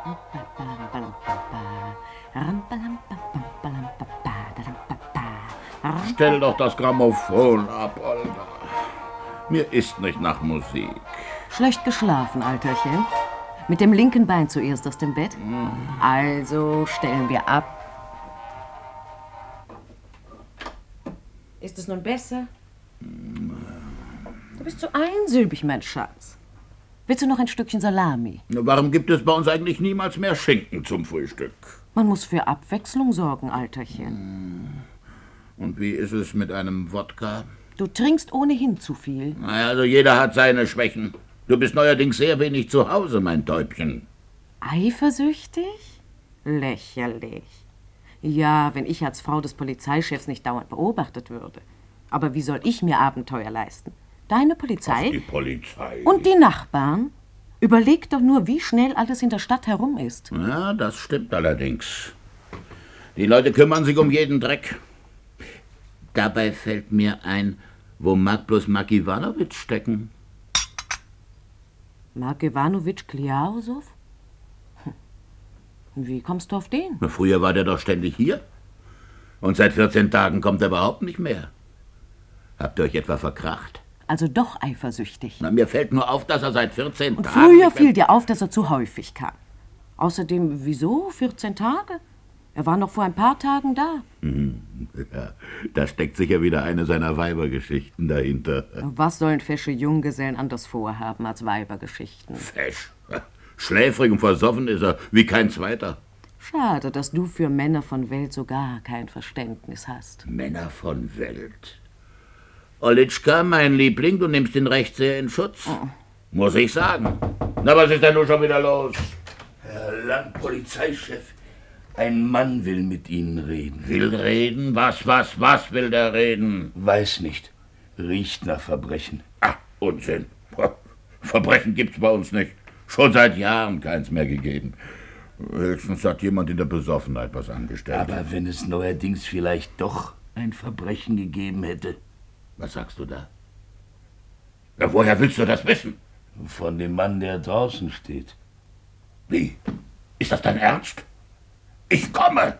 Stell doch das Grammophon ab, Olga. Mir ist nicht nach Musik. Schlecht geschlafen, Alterchen? Mit dem linken Bein zuerst aus dem Bett? Also stellen wir ab. Ist es nun besser? Du bist so einsilbig, mein Schatz. Willst du noch ein Stückchen Salami? Warum gibt es bei uns eigentlich niemals mehr Schinken zum Frühstück? Man muss für Abwechslung sorgen, Alterchen. Und wie ist es mit einem Wodka? Du trinkst ohnehin zu viel. Naja, also jeder hat seine Schwächen. Du bist neuerdings sehr wenig zu Hause, mein Täubchen. Eifersüchtig? Lächerlich. Ja, wenn ich als Frau des Polizeichefs nicht dauernd beobachtet würde. Aber wie soll ich mir Abenteuer leisten? Deine Polizei? Ach, die Polizei. Und die Nachbarn? Überleg doch nur, wie schnell alles in der Stadt herum ist. Ja, das stimmt allerdings. Die Leute kümmern sich um jeden Dreck. Dabei fällt mir ein, wo mag bloß Mark Iwanowitsch stecken? Mark Iwanowitsch Kliausov? Wie kommst du auf den? Na, früher war der doch ständig hier. Und seit 14 Tagen kommt er überhaupt nicht mehr. Habt ihr euch etwa verkracht? Also doch eifersüchtig. Na, mir fällt nur auf, dass er seit 14 Und Tagen... früher fiel dir auf, dass er zu häufig kam. Außerdem, wieso 14 Tage? Er war noch vor ein paar Tagen da. Ja, da steckt sicher wieder eine seiner Weibergeschichten dahinter. Was sollen fesche Junggesellen anders vorhaben als Weibergeschichten? Fesch. Schläfrig und versoffen ist er, wie kein zweiter. Schade, dass du für Männer von Welt so gar kein Verständnis hast. Männer von Welt. Olitschka, mein Liebling, du nimmst ihn recht sehr in Schutz. Muss ich sagen. Na, was ist denn nun schon wieder los? Herr Landpolizeichef, ein Mann will mit Ihnen reden. Will reden? Was will der reden? Weiß nicht. Riecht nach Verbrechen. Ah, Unsinn. Verbrechen gibt's bei uns nicht. Schon seit Jahren keins mehr gegeben. Höchstens hat jemand in der Besoffenheit was angestellt. Aber wenn es neuerdings vielleicht doch ein Verbrechen gegeben hätte. Was sagst du da? Ja, woher willst du das wissen? Von dem Mann, der draußen steht. Wie? Ist das dein Ernst? Ich komme!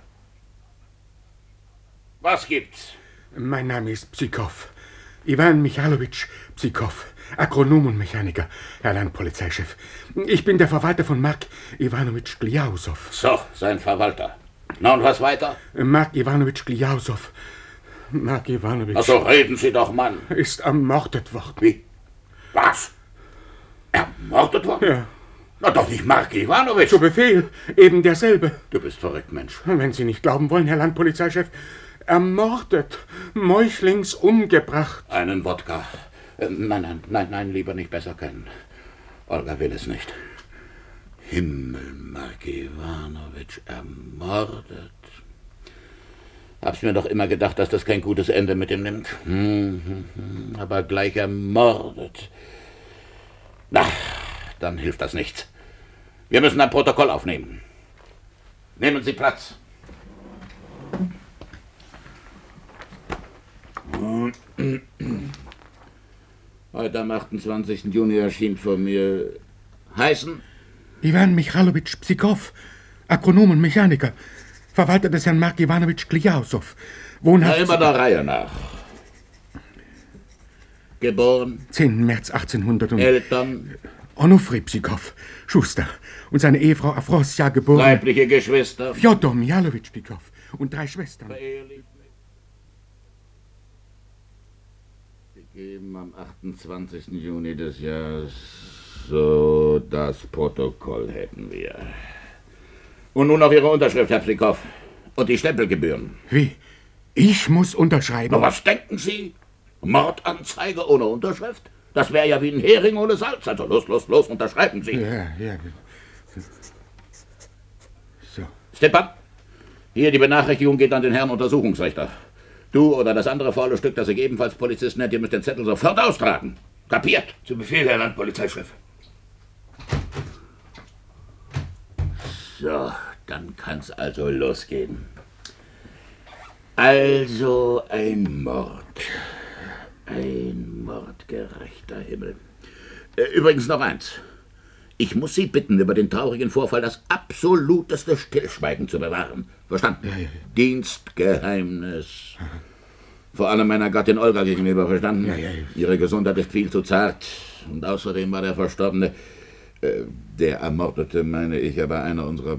Was gibt's? Mein Name ist Psychow. Iwan Michalowitsch Psychow. Agronom und Mechaniker, Herr Landpolizeichef. Ich bin der Verwalter von Mark Iwanowitsch Kliausov. So, sein Verwalter. Na und was weiter? Mark Iwanowitsch Kliausov. Mark Iwanowitsch... Ach so, reden Sie doch, Mann. ...ist ermordet worden. Wie? Was? Ermordet worden? Ja. Na doch nicht Mark Iwanowitsch. Zu Befehl, eben derselbe. Du bist verrückt, Mensch. Wenn Sie nicht glauben wollen, Herr Landpolizeichef, ermordet, meuchlings umgebracht. Einen Wodka. Nein, lieber nicht, besser keinen. Olga will es nicht. Himmel, Mark Iwanowitsch ermordet. Hab's mir doch immer gedacht, dass das kein gutes Ende mit ihm nimmt. Aber gleich ermordet. Na, dann hilft das nichts. Wir müssen ein Protokoll aufnehmen. Nehmen Sie Platz. Heute am 28. Juni erschien vor mir heißen... Iwan Michalowitsch Psychow, Agronom und Mechaniker, Verwalter des Herrn Mark Iwanowitsch Kliausov, wohnhaft... Na, immer der Reihe nach. Geboren... 10. März 1800 und... Eltern... Onufri Psychow, Schuster, und seine Ehefrau Afrosja, geboren... Leibliche Geschwister... Fjodor Michalowitsch Psychow und 3 Schwestern. Gegeben am 28. Juni des Jahres. So, das Protokoll hätten wir. Und nun noch Ihre Unterschrift, Herr Psychow. Und die Stempelgebühren. Wie? Ich muss unterschreiben? Na, was denken Sie? Mordanzeige ohne Unterschrift? Das wäre ja wie ein Hering ohne Salz. Also los, unterschreiben Sie. Ja. So. Stepan, hier die Benachrichtigung geht an den Herrn Untersuchungsrichter. Du oder das andere faule Stück, das sich ebenfalls Polizist nennt, ihr müsst den Zettel sofort austragen. Kapiert? Zu Befehl, Herr Landpolizeichef. So, dann kann's also losgehen. Also ein Mord. Ein Mord, gerechter Himmel. Übrigens noch eins. Ich muss Sie bitten, über den traurigen Vorfall das absoluteste Stillschweigen zu bewahren. Verstanden? Ja. Dienstgeheimnis. Vor allem meiner Gattin Olga gegenüber, verstanden? Ja. Ihre Gesundheit ist viel zu zart. Und außerdem war der Verstorbene, der Ermordete, meine ich, aber einer unserer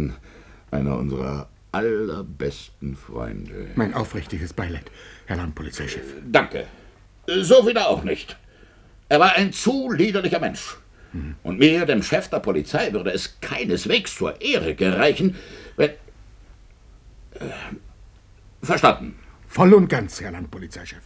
allerbesten Freunde. Mein aufrichtiges Beileid, Herr Landpolizeichef. Danke. So wieder auch nicht. Er war ein zu liederlicher Mensch. Und mir, dem Chef der Polizei, würde es keineswegs zur Ehre gereichen, wenn... verstanden. Voll und ganz, Herr Landpolizeichef.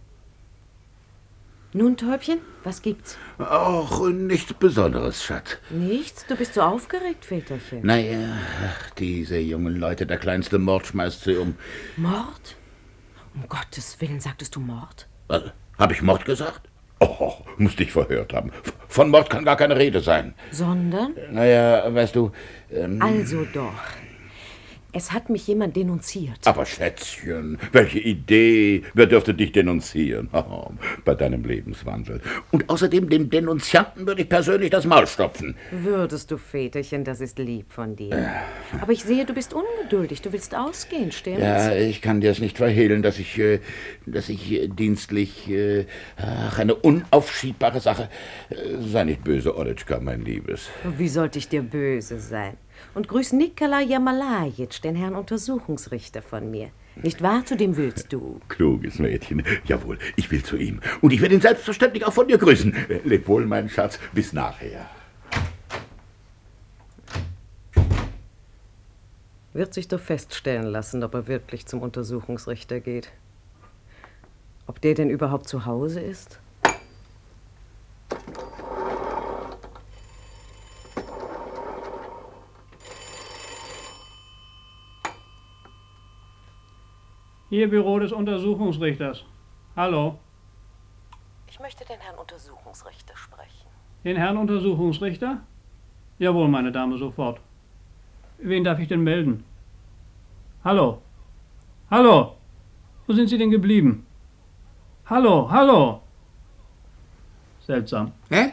Nun, Täubchen, was gibt's? Auch nichts Besonderes, Schatz. Nichts? Du bist so aufgeregt, Väterchen. Naja, diese jungen Leute, der kleinste Mord schmeißt sie um. Mord? Um Gottes Willen, sagtest du Mord? Habe ich Mord gesagt? Oh, musste ich verhört haben. Von Mord kann gar keine Rede sein. Sondern? Naja, weißt du... Also doch. Es hat mich jemand denunziert. Aber Schätzchen, welche Idee? Wer dürfte dich denunzieren? Oh, bei deinem Lebenswandel. Und außerdem dem Denunzianten würde ich persönlich das Maul stopfen. Würdest du, Väterchen, das ist lieb von dir. Aber ich sehe, du bist ungeduldig. Du willst ausgehen, stimmt's? Ja, ich kann dir es nicht verhehlen, dass ich dienstlich... eine unaufschiebbare Sache. Sei nicht böse, Olitschka, mein Liebes. Wie sollte ich dir böse sein? Und grüß Nikolai Jamalajitsch, den Herrn Untersuchungsrichter von mir. Nicht wahr, zu dem willst du? Kluges Mädchen. Jawohl, ich will zu ihm. Und ich werde ihn selbstverständlich auch von dir grüßen. Leb wohl, mein Schatz. Bis nachher. Wird sich doch feststellen lassen, ob er wirklich zum Untersuchungsrichter geht. Ob der denn überhaupt zu Hause ist? Hier Büro des Untersuchungsrichters. Hallo. Ich möchte den Herrn Untersuchungsrichter sprechen. Den Herrn Untersuchungsrichter? Jawohl, meine Dame, sofort. Wen darf ich denn melden? Hallo. Hallo. Wo sind Sie denn geblieben? Hallo. Seltsam. Hä?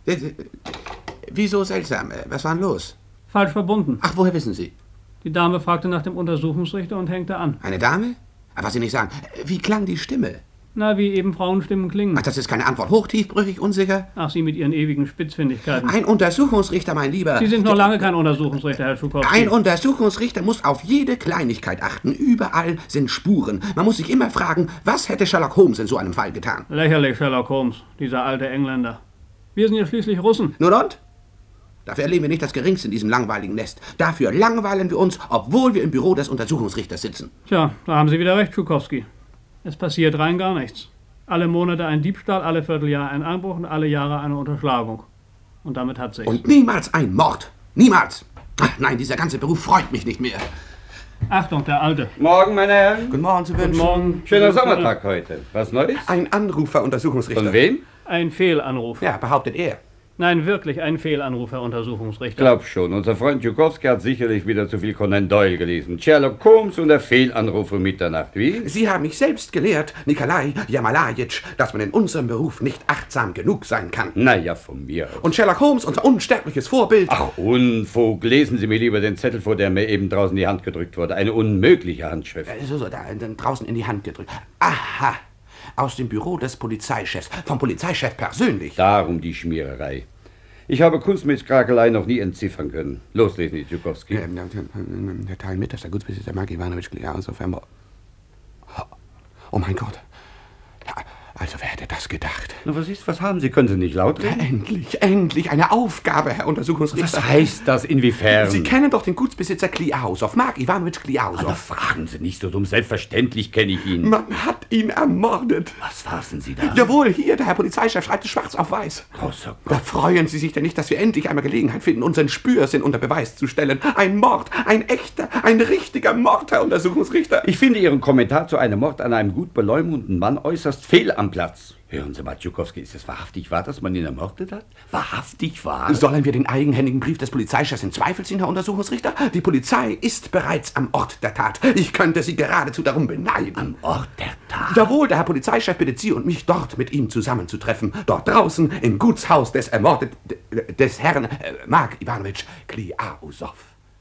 Wieso seltsam? Was war denn los? Falsch verbunden. Ach, woher wissen Sie? Die Dame fragte nach dem Untersuchungsrichter und hängte an. Eine Dame? Was Sie nicht sagen. Wie klang die Stimme? Na, wie eben Frauenstimmen klingen. Ach, das ist keine Antwort. Hochtiefbrüchig, unsicher? Ach, Sie mit Ihren ewigen Spitzfindigkeiten. Ein Untersuchungsrichter, mein Lieber. Sie sind noch lange kein Untersuchungsrichter, Herr Schukowski. Ein Untersuchungsrichter muss auf jede Kleinigkeit achten. Überall sind Spuren. Man muss sich immer fragen, was hätte Sherlock Holmes in so einem Fall getan? Lächerlich, Sherlock Holmes, dieser alte Engländer. Wir sind ja schließlich Russen. Nun und? Dafür erleben wir nicht das Geringste in diesem langweiligen Nest. Dafür langweilen wir uns, obwohl wir im Büro des Untersuchungsrichters sitzen. Tja, da haben Sie wieder recht, Schukowski. Es passiert rein gar nichts. Alle Monate ein Diebstahl, alle Vierteljahr ein Einbruch und alle Jahre eine Unterschlagung. Und damit hat sich's. Und niemals ein Mord. Niemals. Ach, nein, dieser ganze Beruf freut mich nicht mehr. Achtung, der Alte. Morgen, meine Herren. Guten Morgen zu wünschen. Guten Morgen. Schöner Sommertag heute. Was Neues? Ein Anrufer, Untersuchungsrichter. Von wem? Ein Fehlanruf. Ja, behauptet er. Nein, wirklich ein Fehlanruf, Herr Untersuchungsrichter. Glaub schon, unser Freund Schukowski hat sicherlich wieder zu viel Conan Doyle gelesen. Sherlock Holmes und der Fehlanruf um Mitternacht. Wie? Sie haben mich selbst gelehrt, Nikolai Jamalajitsch, dass man in unserem Beruf nicht achtsam genug sein kann. Naja, von mir aus. Und Sherlock Holmes, unser unsterbliches Vorbild. Ach, Unfug. Lesen Sie mir lieber den Zettel vor, der mir eben draußen in die Hand gedrückt wurde. Eine unmögliche Handschrift. Da draußen in die Hand gedrückt. Aha. Aus dem Büro des Polizeichefs. Vom Polizeichef persönlich. Darum die Schmiererei. Ich habe Kunst mit Krakelei noch nie entziffern können. Loslesen, Schukowski. Der Teil mit, dass der Gutsbesitzer Mark Iwanowitsch Gliaus auf einmal... Oh mein Gott. Also, wer hätte das gedacht? Na, was ist? Was haben Sie? Können Sie nicht laut reden? Endlich eine Aufgabe, Herr Untersuchungsrichter. Was heißt das? Inwiefern? Sie kennen doch den Gutsbesitzer Kliausow, Mark Iwanowitsch Kliausow. Aber fragen Sie nicht so dumm. Selbstverständlich kenne ich ihn. Man hat ihn ermordet. Was fassen Sie da? Jawohl, hier, der Herr Polizeichef schreibt es schwarz auf weiß. Großer Da Gott. freuen Sie sich denn nicht, dass wir endlich einmal Gelegenheit finden, unseren Spürsinn unter Beweis zu stellen. Ein Mord, ein echter, ein richtiger Mord, Herr Untersuchungsrichter. Ich finde Ihren Kommentar zu einem Mord an einem gut beleumundeten Mann äußerst fehl am am Platz. Hören Sie mal, Tschukowski, ist es wahrhaftig wahr, dass man ihn ermordet hat? Wahrhaftig wahr? Sollen wir den eigenhändigen Brief des Polizeichefs in Zweifel ziehen, Herr Untersuchungsrichter? Die Polizei ist bereits am Ort der Tat. Ich könnte Sie geradezu darum beneiden. Am Ort der Tat? Jawohl, der Herr Polizeichef bittet Sie und mich, dort mit ihm zusammenzutreffen. Dort draußen im Gutshaus des des Herrn Mark Iwanowitsch Kliausow.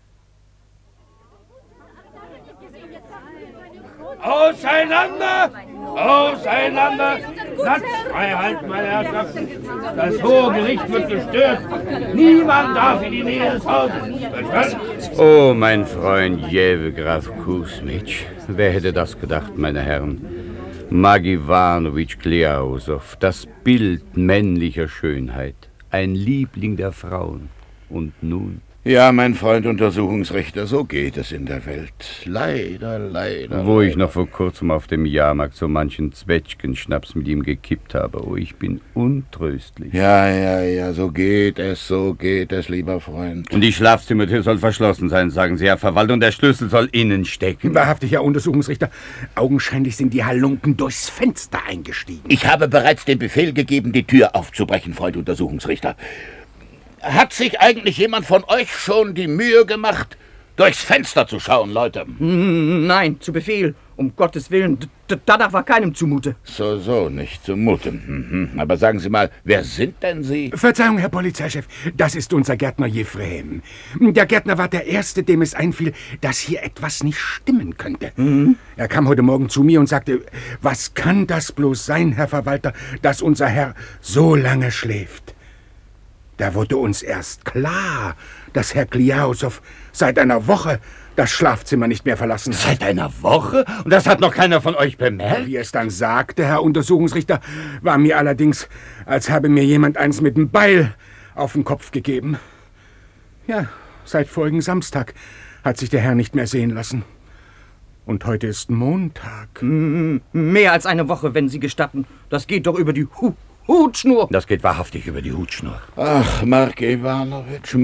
Auseinander! Auseinander! Platz frei halten, meine Herrschaften! Das hohe Gericht wird gestört. Niemand darf in die Nähe des Hauses. Verstanden? Oh, mein Freund Jewe Graf Kusmitsch. Wer hätte das gedacht, meine Herren? Mark Iwanowitsch Kliausow, das Bild männlicher Schönheit. Ein Liebling der Frauen. Und nun? Ja, mein Freund Untersuchungsrichter, so geht es in der Welt. Leider, leider. Wo ich noch vor kurzem auf dem Jahrmarkt so manchen Zwetschgenschnaps mit ihm gekippt habe. Oh, ich bin untröstlich. Ja, so geht es, lieber Freund. Und die Schlafzimmertür soll verschlossen sein, sagen Sie, Herr Verwalter, und der Schlüssel soll innen stecken. Wahrhaftig, Herr Untersuchungsrichter. Augenscheinlich sind die Halunken durchs Fenster eingestiegen. Ich habe bereits den Befehl gegeben, die Tür aufzubrechen, Freund Untersuchungsrichter. Hat sich eigentlich jemand von euch schon die Mühe gemacht, durchs Fenster zu schauen, Leute? Nein, zu Befehl. Um Gottes Willen, danach war keinem zumute. So, nicht zumute. Aber sagen Sie mal, wer sind denn Sie? Verzeihung, Herr Polizeichef, das ist unser Gärtner Jefrem. Der Gärtner war der Erste, dem es einfiel, dass hier etwas nicht stimmen könnte. Er kam heute Morgen zu mir und sagte, was kann das bloß sein, Herr Verwalter, dass unser Herr so lange schläft? Da wurde uns erst klar, dass Herr Kliausow seit einer Woche das Schlafzimmer nicht mehr verlassen hat. Seit einer Woche? Und das hat noch keiner von euch bemerkt? Wie es dann sagte, Herr Untersuchungsrichter, war mir allerdings, als habe mir jemand eins mit dem Beil auf den Kopf gegeben. Ja, seit vorigen Samstag hat sich der Herr nicht mehr sehen lassen. Und heute ist Montag. Mehr als eine Woche, wenn Sie gestatten. Das geht doch über die Hutschnur. Das geht wahrhaftig über die Hutschnur. Ach, Mark Iwanowitsch,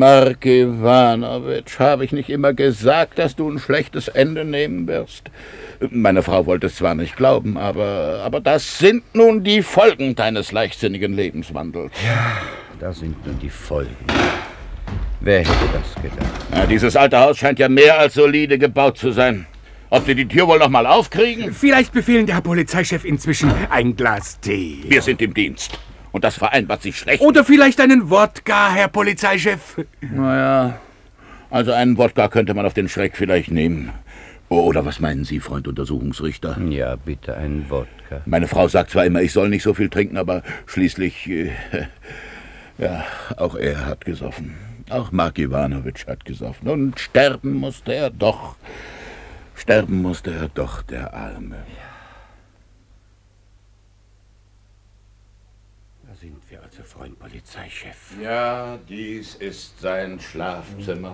habe ich nicht immer gesagt, dass du ein schlechtes Ende nehmen wirst? Meine Frau wollte es zwar nicht glauben, aber das sind nun die Folgen deines leichtsinnigen Lebenswandels. Ja, das sind nun die Folgen. Wer hätte das gedacht? Ja, dieses alte Haus scheint ja mehr als solide gebaut zu sein. Ob Sie die Tür wohl noch mal aufkriegen? Vielleicht befehlen der Herr Polizeichef inzwischen ein Glas Tee. Wir sind im Dienst. Und das vereinbart sich schlecht. Oder vielleicht einen Wodka, Herr Polizeichef. Naja, also einen Wodka könnte man auf den Schreck vielleicht nehmen. Oder was meinen Sie, Freund Untersuchungsrichter? Ja, bitte einen Wodka. Meine Frau sagt zwar immer, ich soll nicht so viel trinken, aber schließlich, ja, auch er hat gesoffen. Auch Mark Iwanowitsch hat gesoffen. Und sterben musste er doch. Der Arme. Ja. Da sind wir also, Freund Polizeichef. Ja, dies ist sein Schlafzimmer.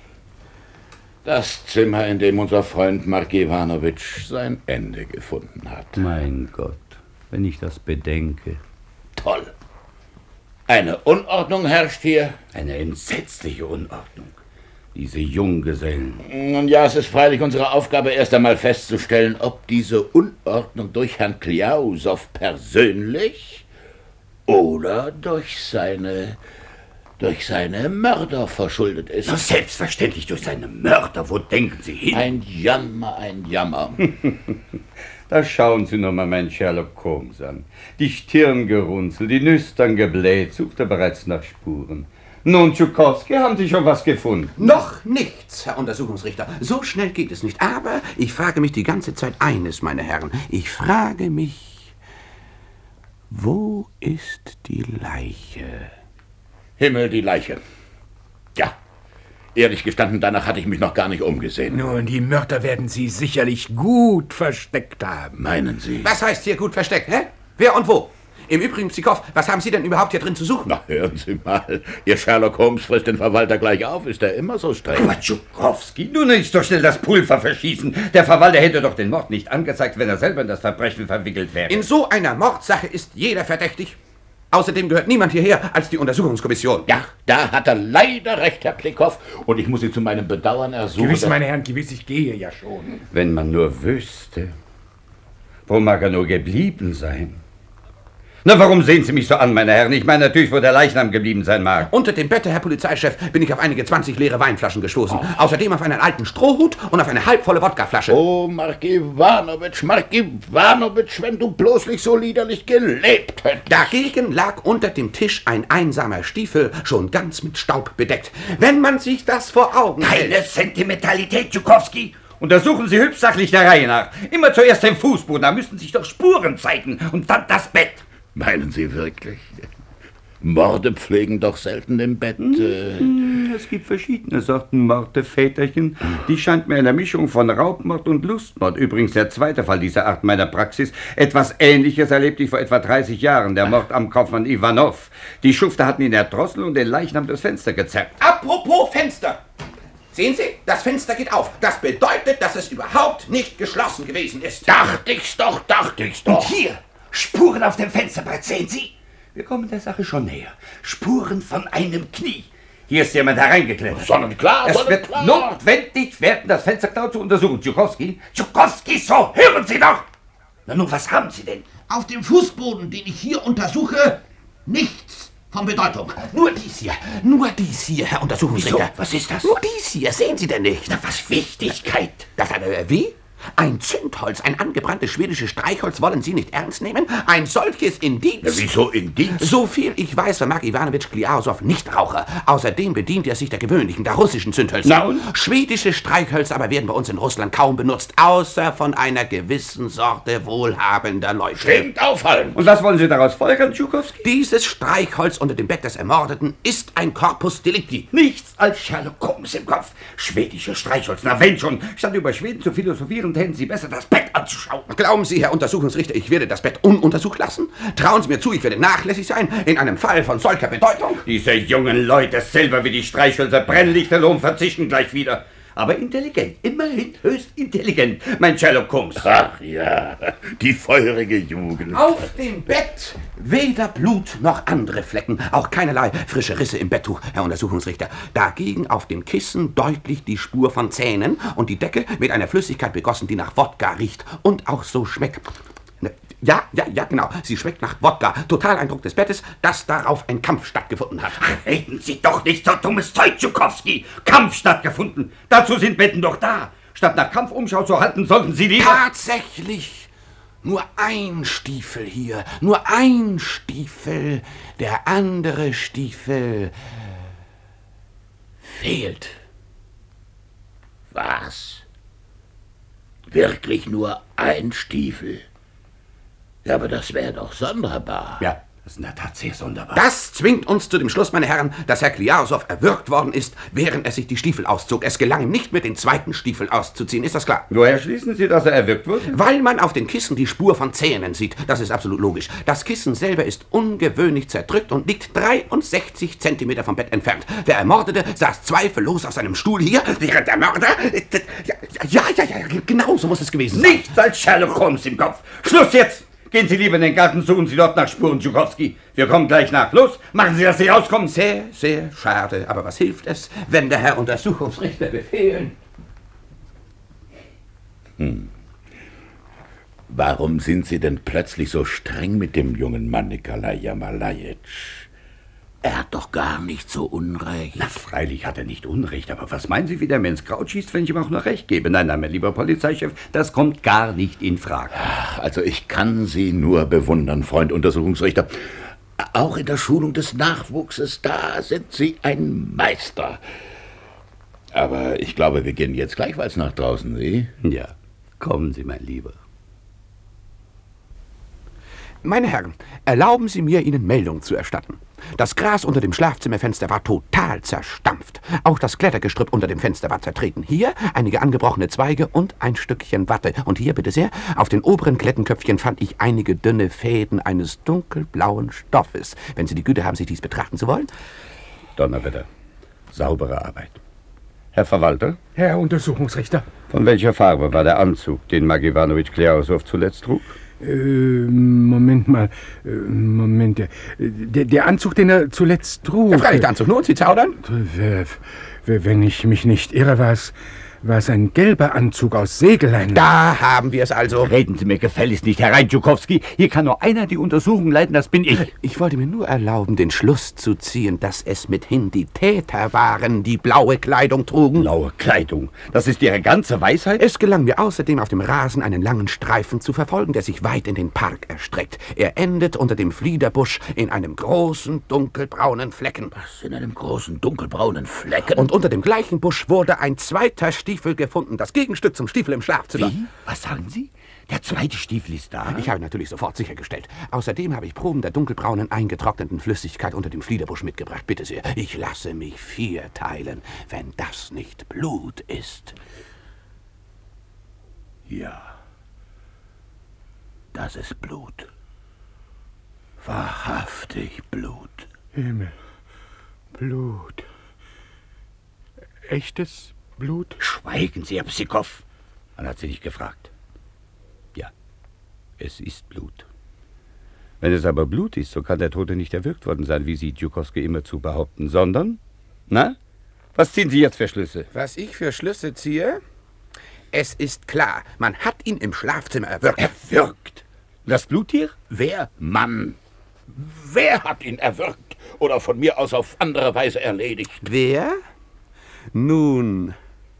Das Zimmer, in dem unser Freund Mark Iwanowitsch sein Ende gefunden hat. Mein Gott, wenn ich das bedenke. Toll. Eine Unordnung herrscht hier. Eine entsetzliche Unordnung. Diese Junggesellen. Nun ja, es ist freilich unsere Aufgabe, erst einmal festzustellen, ob diese Unordnung durch Herrn Kliausow persönlich oder durch seine Mörder verschuldet ist. Na, selbstverständlich durch seine Mörder. Wo denken Sie hin? Ein Jammer. Da schauen Sie noch mal meinen Sherlock Holmes an. Die Stirn gerunzelt, die Nüstern gebläht, sucht er bereits nach Spuren. Nun, Tschukowski, haben Sie schon was gefunden? Noch nichts, Herr Untersuchungsrichter. So schnell geht es nicht. Aber ich frage mich die ganze Zeit eines, meine Herren. Ich frage mich, wo ist die Leiche? Himmel, die Leiche. Ja, ehrlich gestanden, danach hatte ich mich noch gar nicht umgesehen. Nun, die Mörder werden sie sicherlich gut versteckt haben. Meinen Sie? Was heißt hier gut versteckt, hä? Wer und wo? Im Übrigen, Psikow, was haben Sie denn überhaupt hier drin zu suchen? Na, hören Sie mal. Ihr Sherlock Holmes frisst den Verwalter gleich auf. Ist er immer so streng? Aber Tschukowski, du nicht so schnell das Pulver verschießen. Der Verwalter hätte doch den Mord nicht angezeigt, wenn er selber in das Verbrechen verwickelt wäre. In so einer Mordsache ist jeder verdächtig. Außerdem gehört niemand hierher als die Untersuchungskommission. Ja, da hat er leider recht, Herr Plikow. Und ich muss Sie zu meinem Bedauern ersuchen. Gewiss, meine Herren, gewiss, ich gehe ja schon. Wenn man nur wüsste, wo mag er nur geblieben sein? Na, warum sehen Sie mich so an, meine Herren? Ich meine natürlich, wo der Leichnam geblieben sein mag. Unter dem Bette, Herr Polizeichef, bin ich auf einige 20 leere Weinflaschen gestoßen. Außerdem auf einen alten Strohhut und auf eine halbvolle Wodkaflasche. Oh, Mark Iwanowitsch, wenn du bloß nicht so liederlich gelebt hättest. Dagegen lag unter dem Tisch ein einsamer Stiefel, schon ganz mit Staub bedeckt. Wenn man sich das vor Augen hält. Keine Sentimentalität, Tschukowski. Untersuchen Sie höchst sachlich der Reihe nach. Immer zuerst den Fußboden, da müssten sich doch Spuren zeigen. Und dann das Bett. Meinen Sie wirklich? Morde pflegen doch selten im Bett. Es gibt verschiedene Sorten Morde, Väterchen. Die scheint mir eine Mischung von Raubmord und Lustmord. Übrigens der zweite Fall dieser Art meiner Praxis. Etwas Ähnliches erlebte ich vor etwa 30 Jahren. Der Mord am Kaufmann Iwanow. Die Schufter hatten ihn erdrosselt und den Leichnam durchs Fenster gezerrt. Apropos Fenster. Sehen Sie, das Fenster geht auf. Das bedeutet, dass es überhaupt nicht geschlossen gewesen ist. Dachte ich's doch. Und hier, Spuren auf dem Fensterbrett, sehen Sie? Wir kommen der Sache schon näher. Spuren von einem Knie. Hier ist jemand hereingeklettert. Sonnenklar. Es wird notwendig werden, das Fenster genau zu untersuchen. Tschukowski, so, hören Sie doch! Na nun, was haben Sie denn? Auf dem Fußboden, den ich hier untersuche, nichts von Bedeutung. Nur dies hier, Herr Untersuchungsrichter. Wieso? Was ist das? Nur dies hier, sehen Sie denn nicht? Na, was Wichtigkeit? Wie? Ein Zündholz, ein angebranntes schwedisches Streichholz wollen Sie nicht ernst nehmen? Ein solches Indiz? Ja, wieso Indiz? So viel ich weiß, war Mark Iwanowitsch Kliasow nicht Raucher. Außerdem bedient er sich der gewöhnlichen, der russischen Zündhölzer. Na und? Schwedische Streichhölzer aber werden bei uns in Russland kaum benutzt, außer von einer gewissen Sorte wohlhabender Leute. Stimmt, auffallen. Und was wollen Sie daraus folgern, Tschukowski? Dieses Streichholz unter dem Bett des Ermordeten ist ein Corpus Delicti. Nichts als Sherlock Holmes im Kopf. Schwedische Streichholz, na wenn schon. Statt über Schweden zu philosophieren, hätten Sie besser das Bett anzuschauen. Glauben Sie, Herr Untersuchungsrichter, ich werde das Bett ununtersucht lassen? Trauen Sie mir zu, ich werde nachlässig sein in einem Fall von solcher Bedeutung? Diese jungen Leute selber wie die Streichhölzer Brennlichterloh verzichten gleich wieder. Aber intelligent, immerhin höchst intelligent, mein Sherlock Holmes. Ach ja, die feurige Jugend. Auf dem Bett weder Blut noch andere Flecken, auch keinerlei frische Risse im Betttuch, Herr Untersuchungsrichter. Dagegen auf dem Kissen deutlich die Spur von Zähnen und die Decke mit einer Flüssigkeit begossen, die nach Wodka riecht und auch so schmeckt. Ja, genau. Sie schmeckt nach Wodka. Totaleindruck des Bettes, dass darauf ein Kampf stattgefunden hat. Reden Sie doch nicht so dummes Zeug, Tschukowski. Kampf stattgefunden. Dazu sind Betten doch da. Statt nach Kampfumschau zu halten, sollten Sie lieber... Tatsächlich. Nur ein Stiefel hier. Nur ein Stiefel. Der andere Stiefel fehlt. Was? Wirklich nur ein Stiefel? Ja, aber das wäre doch sonderbar. Ja, das ist in der Tat sehr sonderbar. Das zwingt uns zu dem Schluss, meine Herren, dass Herr Kliasow erwürgt worden ist, während er sich die Stiefel auszog. Es gelang ihm nicht mehr, den zweiten Stiefel auszuziehen. Ist das klar? Woher schließen Sie, dass er erwürgt wurde? Weil man auf den Kissen die Spur von Zähnen sieht. Das ist absolut logisch. Das Kissen selber ist ungewöhnlich zerdrückt und liegt 63 Zentimeter vom Bett entfernt. Der Ermordete saß zweifellos auf seinem Stuhl hier, während der Mörder... Ja, genau so muss es gewesen sein. Nichts als Sherlock Holmes im Kopf. Schluss jetzt! Gehen Sie lieber in den Garten, suchen Sie dort nach Spuren, Tschukowski. Wir kommen gleich nach. Los, machen Sie, dass Sie rauskommen. Sehr, sehr schade. Aber was hilft es, wenn der Herr Untersuchungsrichter befehlen? Warum sind Sie denn plötzlich so streng mit dem jungen Mann Nikolai Jamalajitsch? Er hat doch gar nicht so Unrecht. Na, freilich hat er nicht Unrecht, aber was meinen Sie, wie der mir ins Kraut schießt, wenn ich ihm auch noch Recht gebe? Nein, mein lieber Polizeichef, das kommt gar nicht in Frage. Ach, also ich kann Sie nur bewundern, Freund Untersuchungsrichter. Auch in der Schulung des Nachwuchses, da sind Sie ein Meister. Aber ich glaube, wir gehen jetzt gleichfalls nach draußen, Sie? Ja, kommen Sie, mein Lieber. Meine Herren, erlauben Sie mir, Ihnen Meldung zu erstatten. Das Gras unter dem Schlafzimmerfenster war total zerstampft. Auch das Klettergestrüpp unter dem Fenster war zertreten. Hier einige angebrochene Zweige und ein Stückchen Watte. Und hier, bitte sehr, auf den oberen Klettenköpfchen fand ich einige dünne Fäden eines dunkelblauen Stoffes. Wenn Sie die Güte haben, sich dies betrachten zu wollen. Donnerwetter. Saubere Arbeit. Herr Verwalter? Herr Untersuchungsrichter. Von welcher Farbe war der Anzug, den Mark Iwanowitsch Kliasow zuletzt trug? Moment mal. Moment. Der Anzug, den er zuletzt trug. Ja, freilich der Anzug. Nun, Sie zaudern? Wenn ich mich nicht irre, war Was ein gelber Anzug aus Segelleinen. Da haben wir es also. Reden Sie mir gefälligst nicht herein, Tschukowski. Hier kann nur einer die Untersuchung leiten, das bin ich. Ich wollte mir nur erlauben, den Schluss zu ziehen, dass es mithin die Täter waren, die blaue Kleidung trugen. Blaue Kleidung? Das ist Ihre ganze Weisheit? Es gelang mir außerdem, auf dem Rasen einen langen Streifen zu verfolgen, der sich weit in den Park erstreckt. Er endet unter dem Fliederbusch in einem großen, dunkelbraunen Flecken. Was, in einem großen, dunkelbraunen Flecken? Und unter dem gleichen Busch wurde ein zweiter Stiefel gefunden, das Gegenstück zum Stiefel im Schlafzimmer. Wie? Was sagen Sie? Der zweite Stiefel ist da? Ich habe natürlich sofort sichergestellt. Außerdem habe ich Proben der dunkelbraunen, eingetrockneten Flüssigkeit unter dem Fliederbusch mitgebracht. Bitte sehr, ich lasse mich vierteilen, wenn das nicht Blut ist. Ja, das ist Blut. Wahrhaftig Blut. Himmel, Blut. Echtes Blut? Schweigen Sie, Herr Psikow. Man hat Sie nicht gefragt. Ja, es ist Blut. Wenn es aber Blut ist, so kann der Tote nicht erwürgt worden sein, wie Sie Tschukowski immerzu behaupten, sondern... Na, was ziehen Sie jetzt für Schlüsse? Was ich für Schlüsse ziehe? Es ist klar, man hat ihn im Schlafzimmer erwürgt. Erwürgt? Das Bluttier? Wer? Mann. Wer hat ihn erwürgt? Oder von mir aus auf andere Weise erledigt? Wer? Nun,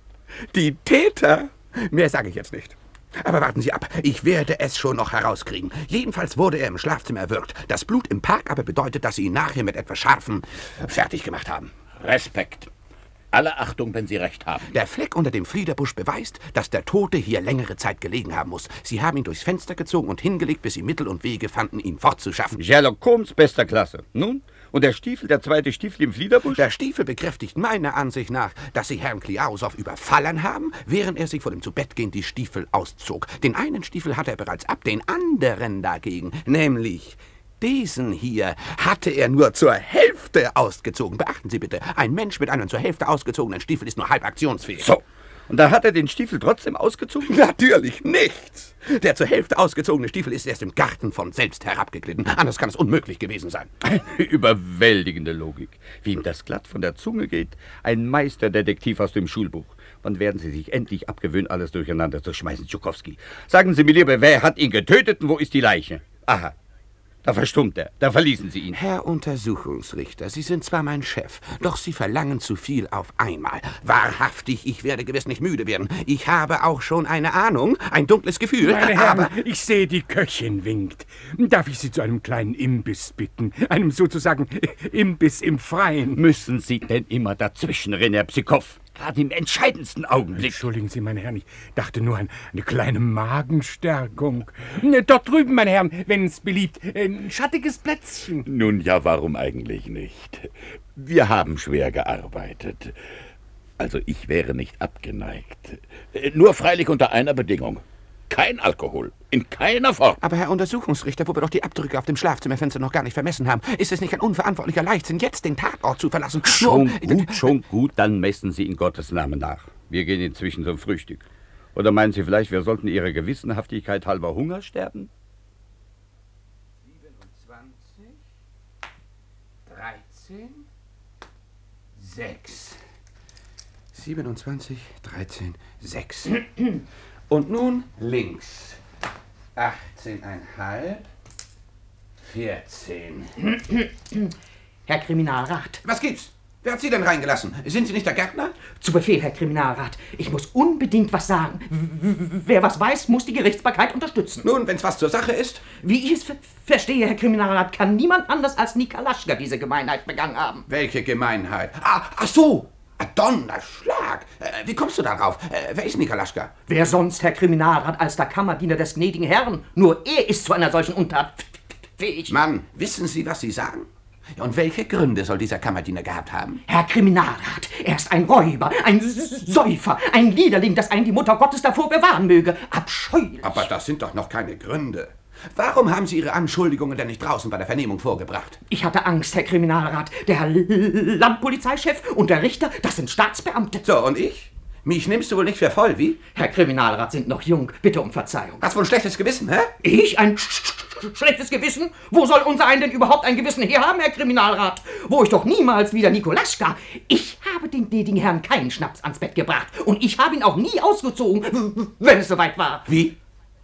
die Täter. Mehr sage ich jetzt nicht. Aber warten Sie ab, ich werde es schon noch herauskriegen. Jedenfalls wurde er im Schlafzimmer erwürgt. Das Blut im Park aber bedeutet, dass Sie ihn nachher mit etwas Scharfem fertig gemacht haben. Respekt. Alle Achtung, wenn Sie recht haben. Der Fleck unter dem Fliederbusch beweist, dass der Tote hier längere Zeit gelegen haben muss. Sie haben ihn durchs Fenster gezogen und hingelegt, bis Sie Mittel und Wege fanden, ihn fortzuschaffen. Sherlock Holmes bester Klasse. Nun? Und der Stiefel, der zweite Stiefel im Fliederbusch? Der Stiefel bekräftigt meiner Ansicht nach, dass Sie Herrn Kliausow überfallen haben, während er sich vor dem Zubettgehen die Stiefel auszog. Den einen Stiefel hatte er bereits ab, den anderen dagegen, nämlich diesen hier, hatte er nur zur Hälfte ausgezogen. Beachten Sie bitte, ein Mensch mit einem zur Hälfte ausgezogenen Stiefel ist nur halb aktionsfähig. So. Und da hat er den Stiefel trotzdem ausgezogen? Natürlich nicht. Der zur Hälfte ausgezogene Stiefel ist erst im Garten von selbst herabgeglitten. Anders kann es unmöglich gewesen sein. Eine überwältigende Logik. Wie ihm das glatt von der Zunge geht. Ein Meisterdetektiv aus dem Schulbuch. Wann werden Sie sich endlich abgewöhnen, alles durcheinander zu schmeißen, Tschukowski? Sagen Sie mir lieber, wer hat ihn getötet und wo ist die Leiche? Aha. Da verstummt er. Da verließen Sie ihn. Herr Untersuchungsrichter, Sie sind zwar mein Chef, doch Sie verlangen zu viel auf einmal. Wahrhaftig, ich werde gewiss nicht müde werden. Ich habe auch schon eine Ahnung, ein dunkles Gefühl. Meine Herren, ich sehe, die Köchin winkt. Darf ich Sie zu einem kleinen Imbiss bitten? Einem sozusagen Imbiss im Freien. Müssen Sie denn immer dazwischenrennen, Herr Psikow? Gerade im entscheidendsten Augenblick. Entschuldigen Sie, meine Herren, ich dachte nur an eine kleine Magenstärkung. Dort drüben, meine Herren, wenn es beliebt, ein schattiges Plätzchen. Nun ja, warum eigentlich nicht? Wir haben schwer gearbeitet. Also ich wäre nicht abgeneigt. Nur freilich unter einer Bedingung. Kein Alkohol. In keiner Form. Aber Herr Untersuchungsrichter, wo wir doch die Abdrücke auf dem Schlafzimmerfenster noch gar nicht vermessen haben, ist es nicht ein unverantwortlicher Leichtsinn, jetzt den Tatort zu verlassen? Schon gut, dann messen Sie in Gottes Namen nach. Wir gehen inzwischen zum Frühstück. Oder meinen Sie vielleicht, wir sollten Ihrer Gewissenhaftigkeit halber Hunger sterben? 27, 13, 6. 27, 13, 6. Und nun links. 18,5, 14. Herr Kriminalrat. Was gibt's? Wer hat Sie denn reingelassen? Sind Sie nicht der Gärtner? Zu Befehl, Herr Kriminalrat. Ich muss unbedingt was sagen. Wer was weiß, muss die Gerichtsbarkeit unterstützen. Nun, wenn's was zur Sache ist. Wie ich es verstehe, Herr Kriminalrat, kann niemand anders als Nikolaschka diese Gemeinheit begangen haben. Welche Gemeinheit? Ach so! Donnerschlag! Wie kommst du darauf? Wer ist Nikolaschka? Wer sonst, Herr Kriminalrat, als der Kammerdiener des gnädigen Herrn? Nur er ist zu einer solchen Untat fähig. Mann, wissen Sie, was Sie sagen? Und welche Gründe soll dieser Kammerdiener gehabt haben? Herr Kriminalrat, er ist ein Räuber, ein Säufer, ein Liederling, das einen die Mutter Gottes davor bewahren möge. Abscheulich. Aber das sind doch noch keine Gründe. Warum haben Sie Ihre Anschuldigungen denn nicht draußen bei der Vernehmung vorgebracht? Ich hatte Angst, Herr Kriminalrat. Der Herr Landpolizeichef und der Richter, das sind Staatsbeamte. So, und ich? Mich nimmst du wohl nicht für voll, wie? Herr Kriminalrat, sind noch jung. Bitte um Verzeihung. Hast wohl ein schlechtes Gewissen, hä? Ich? Ein schlechtes Gewissen? Wo soll unser ein denn überhaupt ein Gewissen herhaben, Herr Kriminalrat? Wo ich doch niemals wieder Nikolaschka. Ich habe dem gnädigen Herrn keinen Schnaps ans Bett gebracht. Und ich habe ihn auch nie ausgezogen, wenn es soweit war. Wie?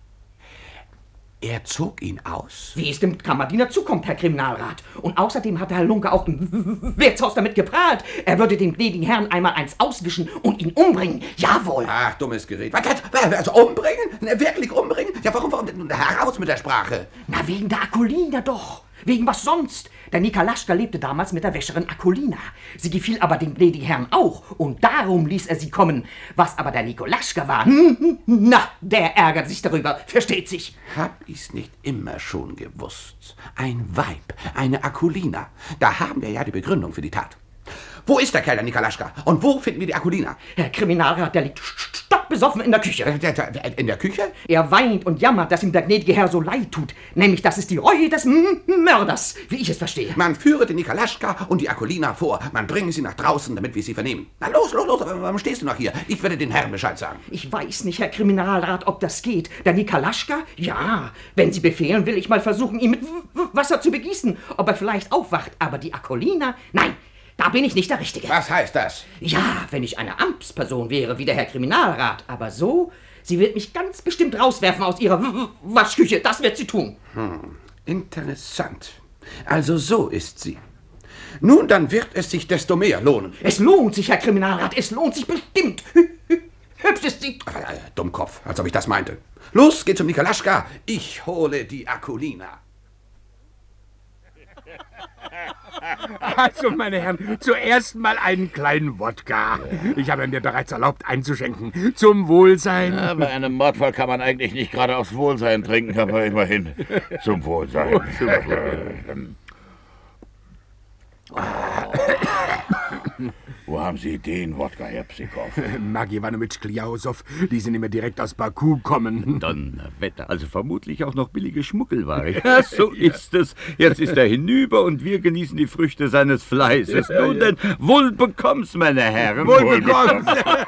Er zog ihn aus? Wie es dem Kammerdiener zukommt, Herr Kriminalrat. Und außerdem hat Herr Lunke auch im Wirtshaus damit geprahlt, er würde dem gnädigen Herrn einmal eins auswischen und ihn umbringen. Jawohl. Ach, dummes Gerät. Was, also umbringen? Wirklich umbringen? Ja, warum heraus mit der Sprache? Na, wegen der Akulina doch. Wegen was sonst? Der Nikolaschka lebte damals mit der Wäscherin Akulina. Sie gefiel aber dem gnädigen Herrn auch und darum ließ er sie kommen. Was aber der Nikolaschka war, na, der ärgert sich darüber, versteht sich. Hab ich's nicht immer schon gewusst? Ein Weib, eine Akulina. Da haben wir ja die Begründung für die Tat. Wo ist der Kerl, der Nikolaschka? Und wo finden wir die Akulina? Herr Kriminalrat, der liegt stockbesoffen in der Küche. In der Küche? Er weint und jammert, dass ihm der gnädige Herr so leid tut. Nämlich, das ist die Reue des Mörders, wie ich es verstehe. Man führe den Nikolaschka und die Akulina vor. Man bringe sie nach draußen, damit wir sie vernehmen. Na los, warum stehst du noch hier? Ich werde den Herrn Bescheid sagen. Ich weiß nicht, Herr Kriminalrat, ob das geht. Der Nikolaschka? Ja, wenn Sie befehlen, will ich mal versuchen, ihn mit Wasser zu begießen. Ob er vielleicht aufwacht. Aber die Akulina? Nein. Da bin ich nicht der Richtige. Was heißt das? Ja, wenn ich eine Amtsperson wäre, wie der Herr Kriminalrat. Aber so, sie wird mich ganz bestimmt rauswerfen aus ihrer Waschküche. Das wird sie tun. Interessant. Also so ist sie. Nun, dann wird es sich desto mehr lohnen. Es lohnt sich, Herr Kriminalrat. Es lohnt sich bestimmt. Hübsch ist sie. Dummkopf, als ob ich das meinte. Los, geh zum Nikolaschka. Ich hole die Akulina. Also, meine Herren, zuerst mal einen kleinen Wodka. Ich habe mir bereits erlaubt einzuschenken. Zum Wohlsein. Ja, bei einem Mordfall kann man eigentlich nicht gerade aufs Wohlsein trinken, aber immerhin zum Wohlsein. Wo haben Sie den Wodka, Herr Psikow? Maggi Iwanowitsch Kliausow, die sind immer direkt aus Baku kommen. Donnerwetter, also vermutlich auch noch billige Schmuggelware. Ja, so ist es. Jetzt ist er hinüber und wir genießen die Früchte seines Fleißes. Nun denn, wohl bekomm's, meine Herren. Wohl bekomm's.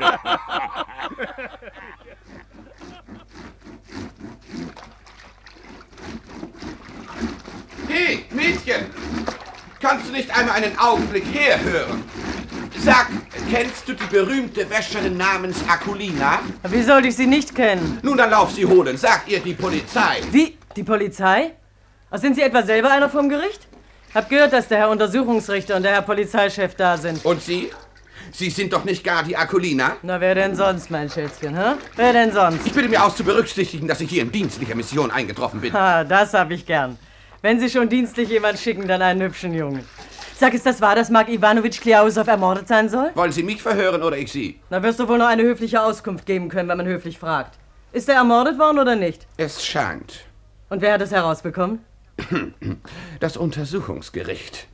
Hey, Mädchen! Kannst du nicht einmal einen Augenblick herhören? Sag, kennst du die berühmte Wäscherin namens Akulina? Wie sollte ich sie nicht kennen? Nun, dann lauf sie holen. Sag ihr die Polizei. Wie? Die Polizei? Sind Sie etwa selber einer vom Gericht? Hab gehört, dass der Herr Untersuchungsrichter und der Herr Polizeichef da sind. Und Sie? Sie sind doch nicht gar die Akulina? Na, wer denn sonst, mein Schätzchen, hä? Wer denn sonst? Ich bitte mir aus zu berücksichtigen, dass ich hier in dienstlicher Mission eingetroffen bin. Das hab ich gern. Wenn Sie schon dienstlich jemand schicken, dann einen hübschen Jungen. Sag, ist das wahr, dass Maggi Iwanowitsch Kliausow ermordet sein soll? Wollen Sie mich verhören oder ich Sie? Na, wirst du wohl noch eine höfliche Auskunft geben können, wenn man höflich fragt. Ist er ermordet worden oder nicht? Es scheint. Und wer hat es herausbekommen? Das Untersuchungsgericht.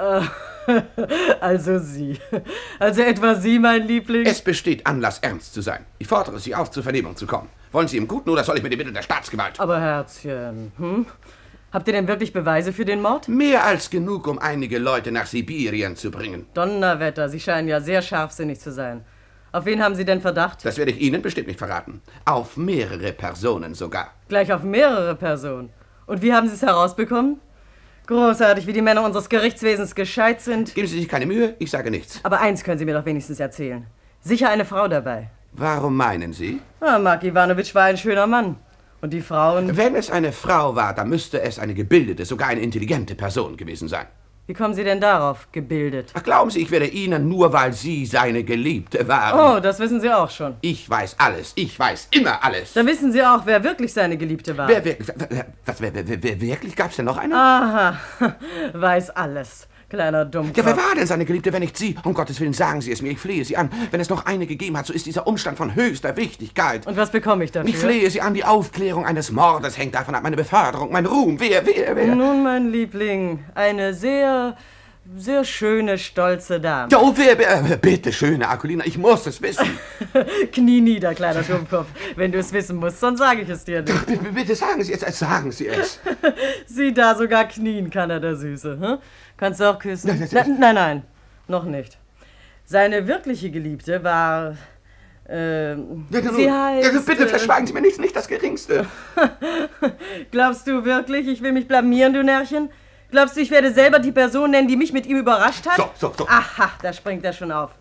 Also Sie. Also etwa Sie, mein Liebling? Es besteht Anlass, ernst zu sein. Ich fordere Sie auf, zur Vernehmung zu kommen. Wollen Sie im Guten oder soll ich mit den Mitteln der Staatsgewalt? Aber Herzchen, Habt ihr denn wirklich Beweise für den Mord? Mehr als genug, um einige Leute nach Sibirien zu bringen. Donnerwetter, Sie scheinen ja sehr scharfsinnig zu sein. Auf wen haben Sie denn Verdacht? Das werde ich Ihnen bestimmt nicht verraten. Auf mehrere Personen sogar. Gleich auf mehrere Personen? Und wie haben Sie es herausbekommen? Großartig, wie die Männer unseres Gerichtswesens gescheit sind. Geben Sie sich keine Mühe, ich sage nichts. Aber eins können Sie mir doch wenigstens erzählen. Sicher eine Frau dabei. Warum meinen Sie? Maggi Iwanowitsch war ein schöner Mann. Und die Frauen... Wenn es eine Frau war, dann müsste es eine gebildete, sogar eine intelligente Person gewesen sein. Wie kommen Sie denn darauf, gebildet? Ach, glauben Sie, ich werde Ihnen, nur weil Sie seine Geliebte waren... Oh, das wissen Sie auch schon. Ich weiß alles. Ich weiß immer alles. Dann wissen Sie auch, wer wirklich seine Geliebte war. Wer wirklich? Gab's denn noch eine? Aha, weiß alles. Kleiner Dummkopf. Ja, wer war denn seine Geliebte, wenn nicht Sie? Um Gottes Willen, sagen Sie es mir, ich flehe Sie an. Wenn es noch eine gegeben hat, so ist dieser Umstand von höchster Wichtigkeit. Und was bekomme ich dafür? Ich flehe Sie an, die Aufklärung eines Mordes hängt davon ab, meine Beförderung, mein Ruhm. Wer? Nun, mein Liebling, eine sehr schöne, stolze Dame. Ja, oh, wer? Bitte, schöne Akulina, ich muss es wissen. Knie nieder, kleiner Dummkopf. Wenn du es wissen musst, sonst sage ich es dir nicht. Bitte sagen Sie es, sagen Sie es. Sieh da, sogar knien kann er, der Süße. Hm? Kannst du auch küssen? Nein, noch nicht. Seine wirkliche Geliebte war... sie heißt... Bitte verschweigen Sie mir nichts, nicht das Geringste. Glaubst du wirklich, ich will mich blamieren, du Närrchen? Glaubst du, ich werde selber die Person nennen, die mich mit ihm überrascht hat? So. Aha, da springt er schon auf.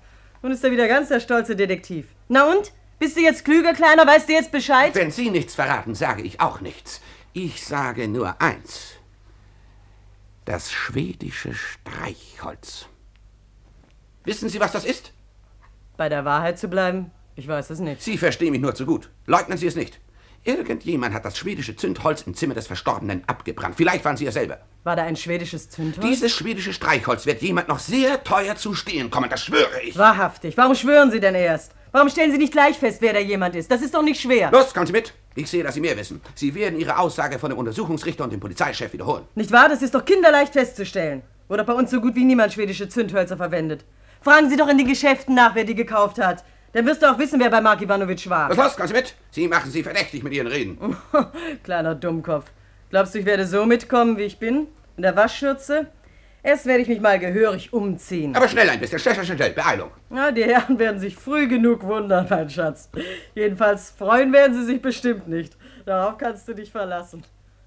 Nun ist er wieder ganz der stolze Detektiv. Na und? Bist du jetzt klüger, Kleiner? Weißt du jetzt Bescheid? Wenn Sie nichts verraten, sage ich auch nichts. Ich sage nur eins. Das schwedische Streichholz. Wissen Sie, was das ist? Bei der Wahrheit zu bleiben? Ich weiß es nicht. Sie verstehen mich nur zu gut. Leugnen Sie es nicht. Irgendjemand hat das schwedische Zündholz im Zimmer des Verstorbenen abgebrannt. Vielleicht waren Sie es selber. War da ein schwedisches Zündholz? Dieses schwedische Streichholz wird jemand noch sehr teuer zu stehen kommen, das schwöre ich. Wahrhaftig. Warum schwören Sie denn erst? Warum stellen Sie nicht gleich fest, wer da jemand ist? Das ist doch nicht schwer. Los, kommen Sie mit. Ich sehe, dass Sie mehr wissen. Sie werden Ihre Aussage von dem Untersuchungsrichter und dem Polizeichef wiederholen. Nicht wahr? Das ist doch kinderleicht festzustellen. Wurde bei uns so gut wie niemand schwedische Zündhölzer verwendet. Fragen Sie doch in den Geschäften nach, wer die gekauft hat. Dann wirst du auch wissen, wer bei Mark Iwanowitsch war. Los, kommen Sie mit. Sie machen Sie verdächtig mit Ihren Reden. Kleiner Dummkopf. Glaubst du, ich werde so mitkommen, wie ich bin? In der Waschschürze? Erst werde ich mich mal gehörig umziehen. Aber schnell ein bisschen. Schnell. Beeilung. Na, die Herren werden sich früh genug wundern, mein Schatz. Jedenfalls freuen werden sie sich bestimmt nicht. Darauf kannst du dich verlassen.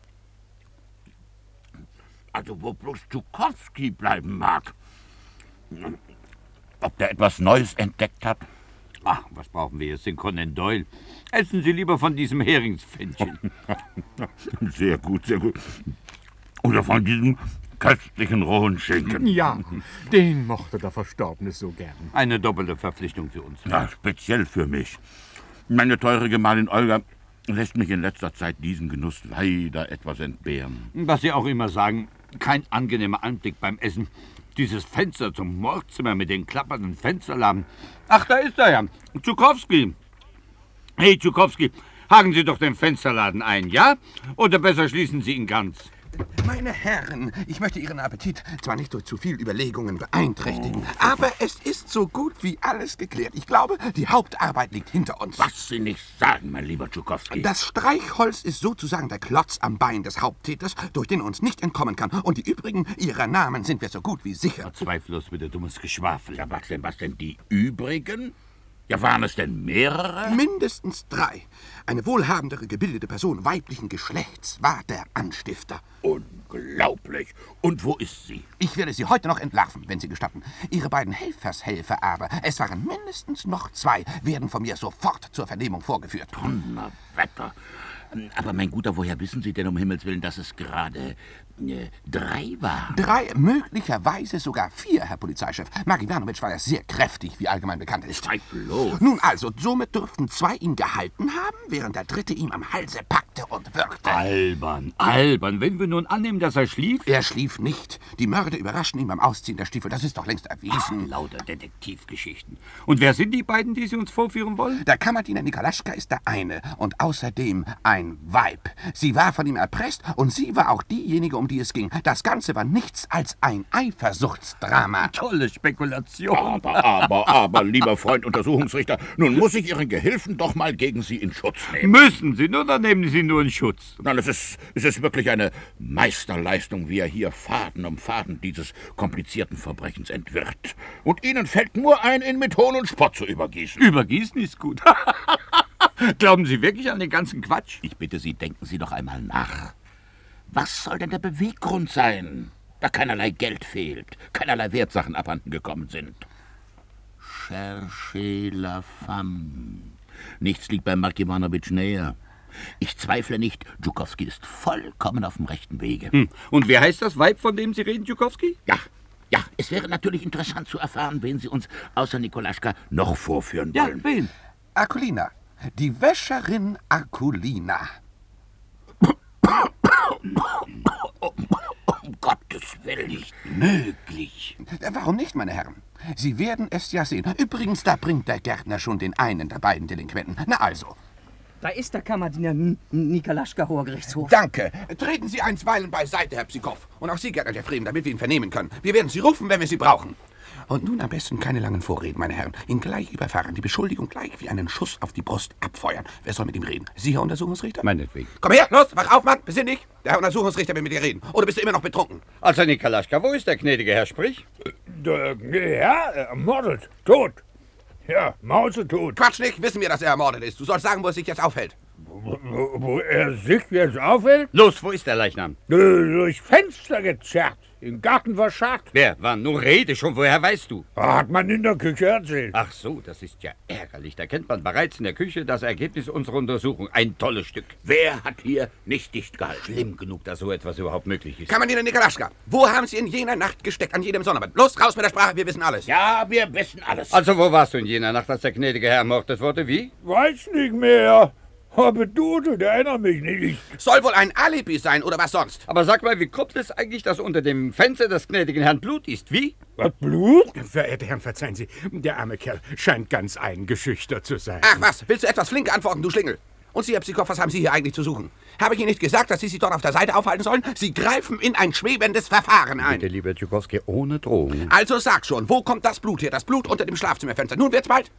Also, wo bloß Tschukowski bleiben mag. Ob der etwas Neues entdeckt hat? Ach, was brauchen wir jetzt, den Conan Doyle? Essen Sie lieber von diesem Heringspfännchen. Sehr gut. Oder von diesem köstlichen rohen Schinken. Ja, den mochte der Verstorbene so gern. Eine doppelte Verpflichtung für uns. Ja, speziell für mich. Meine teure Gemahlin Olga lässt mich in letzter Zeit diesen Genuss leider etwas entbehren. Was Sie auch immer sagen, kein angenehmer Anblick beim Essen. Dieses Fenster zum Mordzimmer mit den klappernden Fensterladen. Ach, da ist er ja. Tschukowski. Hey, Tschukowski, haken Sie doch den Fensterladen ein, ja? Oder besser schließen Sie ihn ganz. Meine Herren, ich möchte Ihren Appetit zwar nicht durch zu viel Überlegungen beeinträchtigen, aber es ist so gut wie alles geklärt. Ich glaube, die Hauptarbeit liegt hinter uns. Was Sie nicht sagen, mein lieber Tschukowski. Das Streichholz ist sozusagen der Klotz am Bein des Haupttäters, durch den er uns nicht entkommen kann. Und die übrigen, ihrer Namen sind wir so gut wie sicher. Zweifellos wieder dummes Geschwafel. Ja, was denn die übrigen? Ja, waren es denn mehrere? Mindestens 3. Eine wohlhabendere, gebildete Person weiblichen Geschlechts war der Anstifter. Unglaublich. Und wo ist sie? Ich werde sie heute noch entlarven, wenn Sie gestatten. Ihre beiden Helfershelfer aber, es waren mindestens noch 2, werden von mir sofort zur Vernehmung vorgeführt. Donnerwetter. Aber mein Guter, woher wissen Sie denn um Himmels Willen, dass es gerade 3 waren? 3, möglicherweise sogar 4, Herr Polizeichef. Mark Iwanowitsch war ja sehr kräftig, wie allgemein bekannt ist. Zweifellos. Nun also, somit dürften 2 ihn gehalten haben, während der 3. ihm am Halse packte und würgte. Albern. Wenn wir nun annehmen, dass er schlief? Er schlief nicht. Die Mörder überraschten ihn beim Ausziehen der Stiefel. Das ist doch längst erwiesen. Lauter Detektivgeschichten. Und wer sind die beiden, die Sie uns vorführen wollen? Der Kammerdiener Nikolaschka ist der eine und außerdem ein Weib. Sie war von ihm erpresst und sie war auch diejenige, um die es ging. Das Ganze war nichts als ein Eifersuchtsdrama. Tolle Spekulation. Aber, lieber Freund Untersuchungsrichter, nun muss ich Ihren Gehilfen doch mal gegen Sie in Schutz nehmen. Müssen Sie, nur dann nehmen Sie nur in Schutz. Nein, es ist wirklich eine Meisterleistung, wie er hier Faden um Faden dieses komplizierten Verbrechens entwirrt. Und Ihnen fällt nur ein, ihn mit Hohn und Spott zu übergießen. Übergießen ist gut. Glauben Sie wirklich an den ganzen Quatsch? Ich bitte Sie, denken Sie doch einmal nach. Was soll denn der Beweggrund sein, da keinerlei Geld fehlt, keinerlei Wertsachen abhanden gekommen sind? Cherchez la femme. Nichts liegt bei Mark Iwanowitsch näher. Ich zweifle nicht, Tschukowski ist vollkommen auf dem rechten Wege. Und wer heißt das Weib, von dem Sie reden, Tschukowski? Ja, es wäre natürlich interessant zu erfahren, wen Sie uns außer Nikolaschka noch vorführen wollen. Ja, wen? Akulina. Die Wäscherin Akulina. Um Gottes Willen, nicht möglich. Warum nicht, meine Herren? Sie werden es ja sehen. Übrigens, da bringt der Gärtner schon den einen der beiden Delinquenten. Na also. Da ist der Kammerdiener Nikolaschka, Hoher Gerichtshof. Danke. Treten Sie einstweilen beiseite, Herr Psikow. Und auch Sie, Gärtner Jeffrem, damit wir ihn vernehmen können. Wir werden Sie rufen, wenn wir Sie brauchen. Und nun am besten keine langen Vorreden, meine Herren. Ihn gleich überfahren, die Beschuldigung gleich wie einen Schuss auf die Brust abfeuern. Wer soll mit ihm reden? Sie, Herr Untersuchungsrichter? Meinetwegen. Komm her, los, wach auf, Mann, besinn dich. Der Herr Untersuchungsrichter will mit dir reden. Oder bist du immer noch betrunken? Also, Nikolaschka, wo ist der gnädige Herr? Sprich. Der Herr ermordet, tot. Ja, mausetot. Quatsch nicht, wissen wir, dass er ermordet ist. Du sollst sagen, wo er sich jetzt aufhält. Wo er sich jetzt aufhält? Los, wo ist der Leichnam? Durchs Fenster gezerrt. Im Garten verscharrt. Wer war? Nur rede schon, woher weißt du? Hat man in der Küche erzählt. Ach so, das ist ja ärgerlich. Da kennt man bereits in der Küche das Ergebnis unserer Untersuchung. Ein tolles Stück. Wer hat hier nicht dicht gehalten? Schlimm genug, dass so etwas überhaupt möglich ist. Kammerdiener Nikolaschka, wo haben Sie in jener Nacht gesteckt, an jedem Sonnabend? Los, raus mit der Sprache, wir wissen alles. Ja, wir wissen alles. Also, wo warst du in jener Nacht, als der gnädige Herr ermordet wurde? Wie? Weiß nicht mehr. Aber du erinnere mich nicht. Soll wohl ein Alibi sein, oder was sonst? Aber sag mal, wie kommt es eigentlich, dass unter dem Fenster des gnädigen Herrn Blut ist? Wie? Was, Blut? Verehrte Herren, verzeihen Sie, der arme Kerl scheint ganz eingeschüchtert zu sein. Ach was, willst du etwas flink antworten, du Schlingel? Und Sie, Herr Psikow, was haben Sie hier eigentlich zu suchen? Habe ich Ihnen nicht gesagt, dass Sie sich dort auf der Seite aufhalten sollen? Sie greifen in ein schwebendes Verfahren ein. Bitte, lieber Tschukowski, ohne Drohung. Also sag schon, wo kommt das Blut her? Das Blut unter dem Schlafzimmerfenster. Nun wird's bald.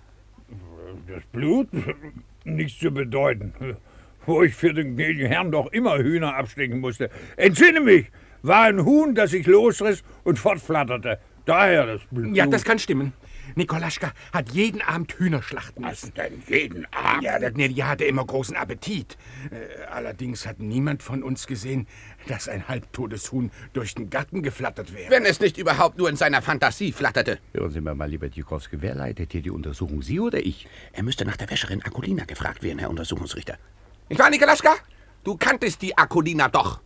Das Blut? Nichts zu bedeuten. Wo ich für den gnädigen Herrn doch immer Hühner abstecken musste. Entsinne mich! War ein Huhn, das sich losriss und fortflatterte. Daher das Blut. Ja, das kann stimmen. Nikolaschka hat jeden Abend Hühner schlachten müssen. Was denn jeden Abend? Ja, der Gnädige hatte immer großen Appetit. Allerdings hat niemand von uns gesehen, dass ein halbtotes Huhn durch den Garten geflattert wäre. Wenn es nicht überhaupt nur in seiner Fantasie flatterte. Hören Sie mir mal, lieber Tschukowski, wer leitet hier die Untersuchung, Sie oder ich? Er müsste nach der Wäscherin Akulina gefragt werden, Herr Untersuchungsrichter. Nicht wahr, Nikolaschka? Du kanntest die Akulina doch.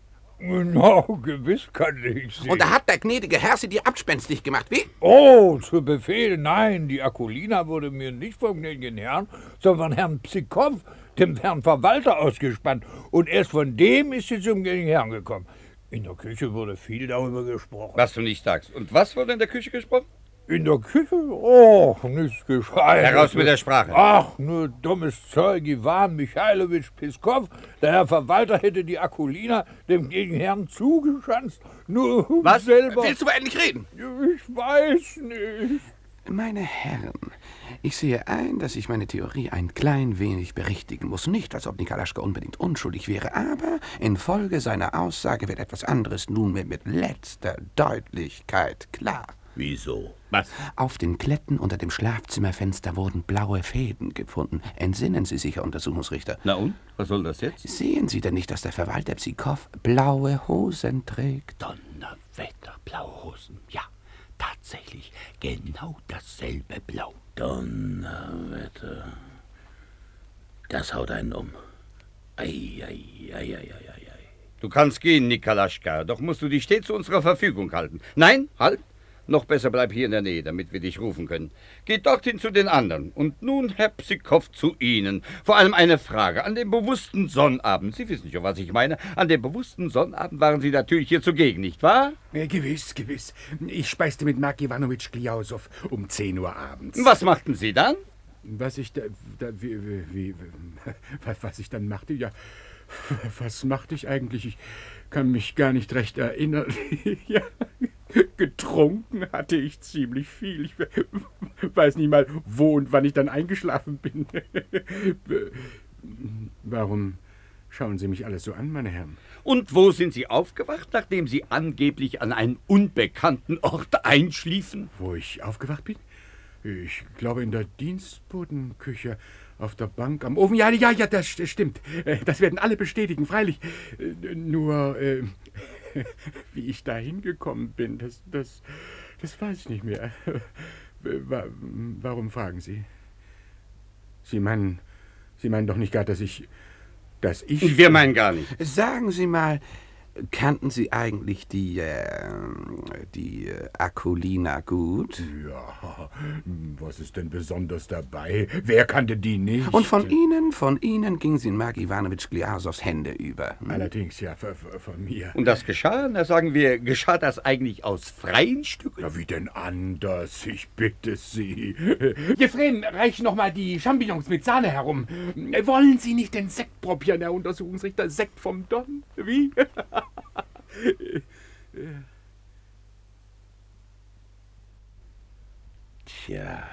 Na, gewiss kannte ich sie. Und da hat der gnädige Herr sie dir abspenstig gemacht, wie? Oh, zu Befehl, nein, die Akulina wurde mir nicht vom gnädigen Herrn, sondern von Herrn Psikow, dem Herrn Verwalter, ausgespannt. Und erst von dem ist sie zum gnädigen Herrn gekommen. In der Küche wurde viel darüber gesprochen. Was du nicht sagst. Und was wurde in der Küche gesprochen? In der Küche? Oh, nichts Gescheites. Heraus mit der Sprache. Ach, nur dummes Zeug. Iwan Michailowitsch Pskow, der Herr Verwalter, hätte die Akulina dem gnädigen Herrn zugeschanzt. Nur was? Selber. Willst du endlich reden? Ich weiß nicht. Meine Herren, ich sehe ein, dass ich meine Theorie ein klein wenig berichtigen muss. Nicht, als ob Nikolaschka unbedingt unschuldig wäre, aber infolge seiner Aussage wird etwas anderes nunmehr mit letzter Deutlichkeit klar. Wieso? Was? Auf den Kletten unter dem Schlafzimmerfenster wurden blaue Fäden gefunden. Entsinnen Sie sich, Herr Untersuchungsrichter. Na und? Was soll das jetzt? Sehen Sie denn nicht, dass der Verwalter Psikow blaue Hosen trägt? Donnerwetter, blaue Hosen. Ja, tatsächlich. Genau dasselbe Blau. Donnerwetter. Das haut einen um. Ei. Du kannst gehen, Nikolaschka, doch musst du dich stets zu unserer Verfügung halten. Nein, halt! Noch besser bleib hier in der Nähe, damit wir dich rufen können. Geht dorthin zu den anderen. Und nun, Herr Psikow, zu Ihnen. Vor allem eine Frage. An dem bewussten Sonnabend, Sie wissen schon, was ich meine, an dem bewussten Sonnabend waren Sie natürlich hier zugegen, nicht wahr? Gewiss. Ich speiste mit Mark Iwanowitsch Kliausow um 10 Uhr abends. Was machten Sie dann? Was ich dann machte? Ja, was machte ich eigentlich? Ich kann mich gar nicht recht erinnern. Ja, getrunken hatte ich ziemlich viel. Ich weiß nicht mal, wo und wann ich dann eingeschlafen bin. Warum schauen Sie mich alles so an, meine Herren? Und wo sind Sie aufgewacht, nachdem Sie angeblich an einem unbekannten Ort einschliefen? Wo ich aufgewacht bin? Ich glaube in der Dienstbotenküche, auf der Bank, am Ofen. Ja, das stimmt. Das werden alle bestätigen, freilich. Nur, wie ich da hingekommen bin, das weiß ich nicht mehr. Warum fragen Sie? Sie meinen doch nicht gar, dass ich... Wir meinen gar nicht. Sagen Sie mal, kannten Sie eigentlich die Akulina gut? Ja, was ist denn besonders dabei? Wer kannte die nicht? Und von Ihnen ging sie in Mark Iwanowitsch Kliasows Hände über. Allerdings, ja, von mir. Und das geschah? Na, sagen wir, geschah das eigentlich aus freien Stücken? Ja, wie denn anders? Ich bitte Sie. Jefren, reich noch mal die Champignons mit Sahne herum. Wollen Sie nicht den Sekt probieren, Herr Untersuchungsrichter? Sekt vom Don? Wie? Tja,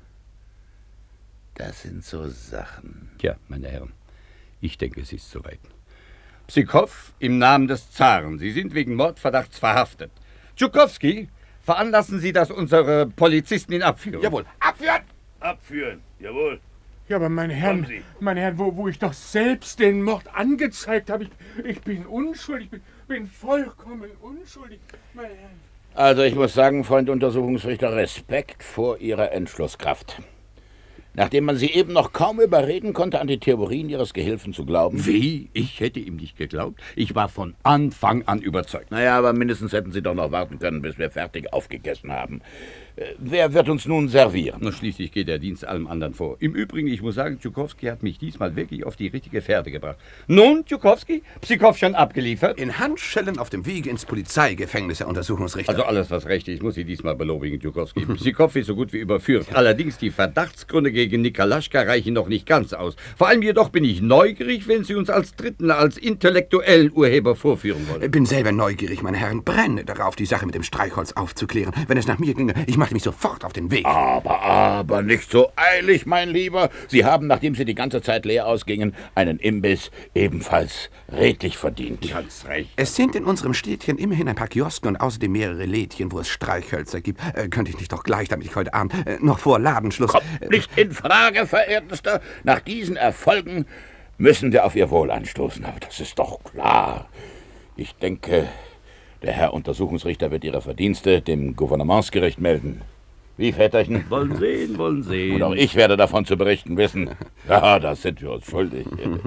das sind so Sachen. Tja, meine Herren, ich denke, es ist soweit. Psikow, im Namen des Zaren, Sie sind wegen Mordverdachts verhaftet. Tschukowski, veranlassen Sie, dass unsere Polizisten ihn abführen. Jawohl, abführen! Abführen, jawohl. Ja, aber meine Herren, wo ich doch selbst den Mord angezeigt habe, ich bin unschuldig, bin vollkommen unschuldig, meine Herren. Also ich muss sagen, Freund Untersuchungsrichter, Respekt vor Ihrer Entschlusskraft. Nachdem man Sie eben noch kaum überreden konnte, an die Theorien Ihres Gehilfen zu glauben. Wie? Ich hätte ihm nicht geglaubt. Ich war von Anfang an überzeugt. Naja, aber mindestens hätten Sie doch noch warten können, bis wir fertig aufgegessen haben. Wer wird uns nun servieren? Na, schließlich geht der Dienst allem anderen vor. Im Übrigen, ich muss sagen, Tschukowski hat mich diesmal wirklich auf die richtige Fährte gebracht. Nun, Tschukowski, Psikow schon abgeliefert? In Handschellen auf dem Wege ins Polizeigefängnis, Herr Untersuchungsrichter. Also alles, was recht ist, muss ich diesmal belobigen, Tschukowski. Psikow ist so gut wie überführt. Allerdings, die Verdachtsgründe gegen Nikolaschka reichen noch nicht ganz aus. Vor allem jedoch bin ich neugierig, wenn Sie uns als Dritten, als intellektuellen Urheber vorführen wollen. Ich bin selber neugierig, meine Herren. Brenne darauf, die Sache mit dem Streichholz aufzuklären. Wenn es nach mir ginge, ich machte mich sofort auf den Weg. Aber nicht so eilig, mein Lieber. Sie haben, nachdem Sie die ganze Zeit leer ausgingen, einen Imbiss ebenfalls redlich verdient. Ganz recht. Es sind in unserem Städtchen immerhin ein paar Kioske und außerdem mehrere Lädchen, wo es Streichhölzer gibt. Könnte ich nicht doch gleich, damit ich heute Abend noch vor Ladenschluss... Kommt nicht in Frage, verehrtester. Nach diesen Erfolgen müssen wir auf Ihr Wohl anstoßen. Aber das ist doch klar. Ich denke, der Herr Untersuchungsrichter wird Ihre Verdienste dem Gouvernementsgericht melden. Wie, Väterchen? Wollen sehen, wollen sehen. Und auch ich werde davon zu berichten wissen. Ja, das sind wir uns schuldig.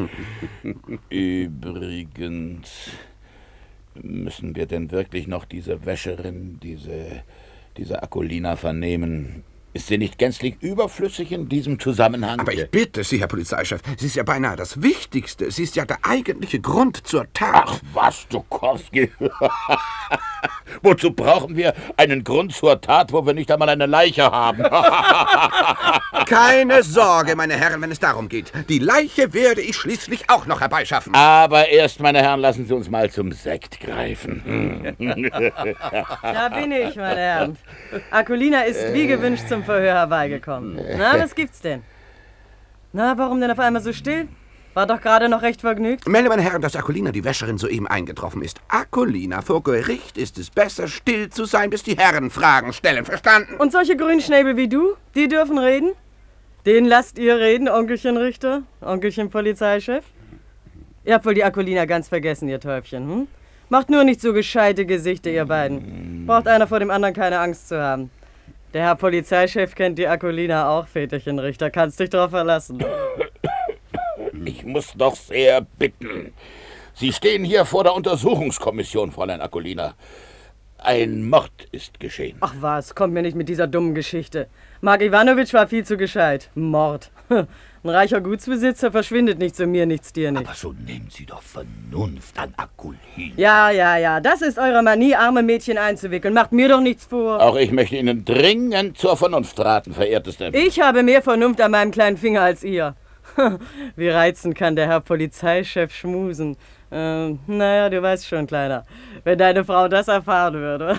Übrigens, müssen wir denn wirklich noch diese Wäscherin, diese Akulina vernehmen? Ist sie nicht gänzlich überflüssig in diesem Zusammenhang? Aber ich bitte Sie, Herr Polizeichef, sie ist ja beinahe das Wichtigste. Sie ist ja der eigentliche Grund zur Tat. Ach was, Dukowski. Wozu brauchen wir einen Grund zur Tat, wo wir nicht einmal eine Leiche haben? Keine Sorge, meine Herren, wenn es darum geht. Die Leiche werde ich schließlich auch noch herbeischaffen. Aber erst, meine Herren, lassen Sie uns mal zum Sekt greifen. Da bin ich, meine Herren. Akulina ist wie gewünscht zum Verhör herbeigekommen. Na, was gibt's denn? Na, warum denn auf einmal so still? War doch gerade noch recht vergnügt. Melde, meine Herren, dass Akulina, die Wäscherin, soeben eingetroffen ist. Akulina, vor Gericht ist es besser, still zu sein, bis die Herren Fragen stellen. Verstanden? Und solche Grünschnäbel wie du, die dürfen reden? Den lasst ihr reden, Onkelchen Richter, Onkelchen Polizeichef? Ihr habt wohl die Akulina ganz vergessen, ihr Täubchen, hm? Macht nur nicht so gescheite Gesichter, ihr beiden. Braucht einer vor dem anderen keine Angst zu haben. Der Herr Polizeichef kennt die Akulina auch, Väterchen Richter. Kannst dich drauf verlassen. Ich muss doch sehr bitten. Sie stehen hier vor der Untersuchungskommission, Fräulein Akulina. Ein Mord ist geschehen. Ach was, kommt mir nicht mit dieser dummen Geschichte. Mark Iwanowitsch war viel zu gescheit. Mord. Ein reicher Gutsbesitzer verschwindet nicht zu mir, nichts dir nicht. Aber so nehmen Sie doch Vernunft an, Akulina. Ja, das ist eure Manie, arme Mädchen einzuwickeln. Macht mir doch nichts vor. Auch ich möchte Ihnen dringend zur Vernunft raten, verehrteste. Ich habe mehr Vernunft an meinem kleinen Finger als ihr. Wie reizend kann der Herr Polizeichef schmusen. Naja, du weißt schon, Kleiner, wenn deine Frau das erfahren würde.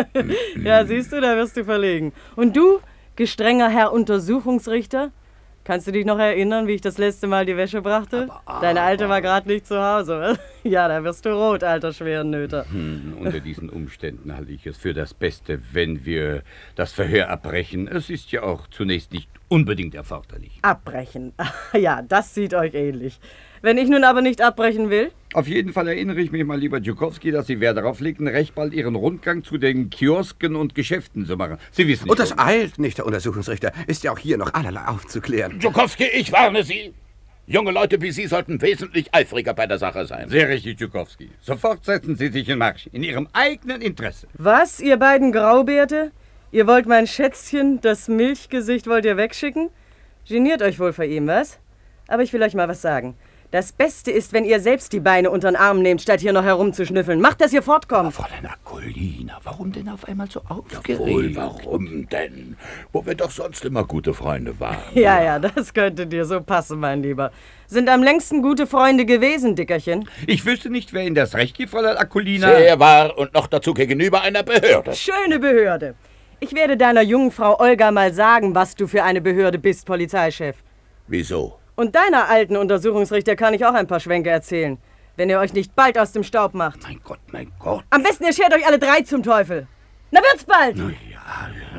Ja, siehst du, da wirst du verlegen. Und du, gestrenger Herr Untersuchungsrichter, kannst du dich noch erinnern, wie ich das letzte Mal die Wäsche brachte? Deine Alte war gerade nicht zu Hause. Ja, da wirst du rot, alter Schwerennöter. Unter diesen Umständen halte ich es für das Beste, wenn wir das Verhör abbrechen. Es ist ja auch zunächst nicht unbedingt erforderlich. Abbrechen? Ja, das sieht euch ähnlich. Wenn ich nun aber nicht abbrechen will? Auf jeden Fall erinnere ich mich mal, lieber Tschukowski, dass Sie Wert darauf legten, recht bald Ihren Rundgang zu den Kiosken und Geschäften zu machen. Sie wissen nicht. Und das eilt nicht, Herr Untersuchungsrichter. Ist ja auch hier noch allerlei aufzuklären. Tschukowski, ich warne Sie. Junge Leute wie Sie sollten wesentlich eifriger bei der Sache sein. Sehr richtig, Tschukowski. Sofort setzen Sie sich in Marsch. In Ihrem eigenen Interesse. Was, ihr beiden Graubärte? Ihr wollt mein Schätzchen, das Milchgesicht, wollt ihr wegschicken? Geniert euch wohl vor ihm, was? Aber ich will euch mal was sagen. Das Beste ist, wenn ihr selbst die Beine unter den Arm nehmt, statt hier noch herumzuschnüffeln. Macht, dass ihr fortkommt. Fräulein Akulina, warum denn auf einmal so aufgeregt? Warum denn? Wo wir doch sonst immer gute Freunde waren. Ja, das könnte dir so passen, mein Lieber. Sind am längsten gute Freunde gewesen, Dickerchen. Ich wüsste nicht, wer Ihnen das Recht gibt, Fräulein Akulina. Sehr wahr und noch dazu gegenüber einer Behörde. Schöne Behörde. Ich werde deiner jungen Frau Olga mal sagen, was du für eine Behörde bist, Polizeichef. Wieso? Und deiner alten Untersuchungsrichter kann ich auch ein paar Schwänke erzählen, wenn ihr euch nicht bald aus dem Staub macht. Mein Gott, mein Gott. Am besten ihr schert euch alle drei zum Teufel. Na wird's bald! Na ja,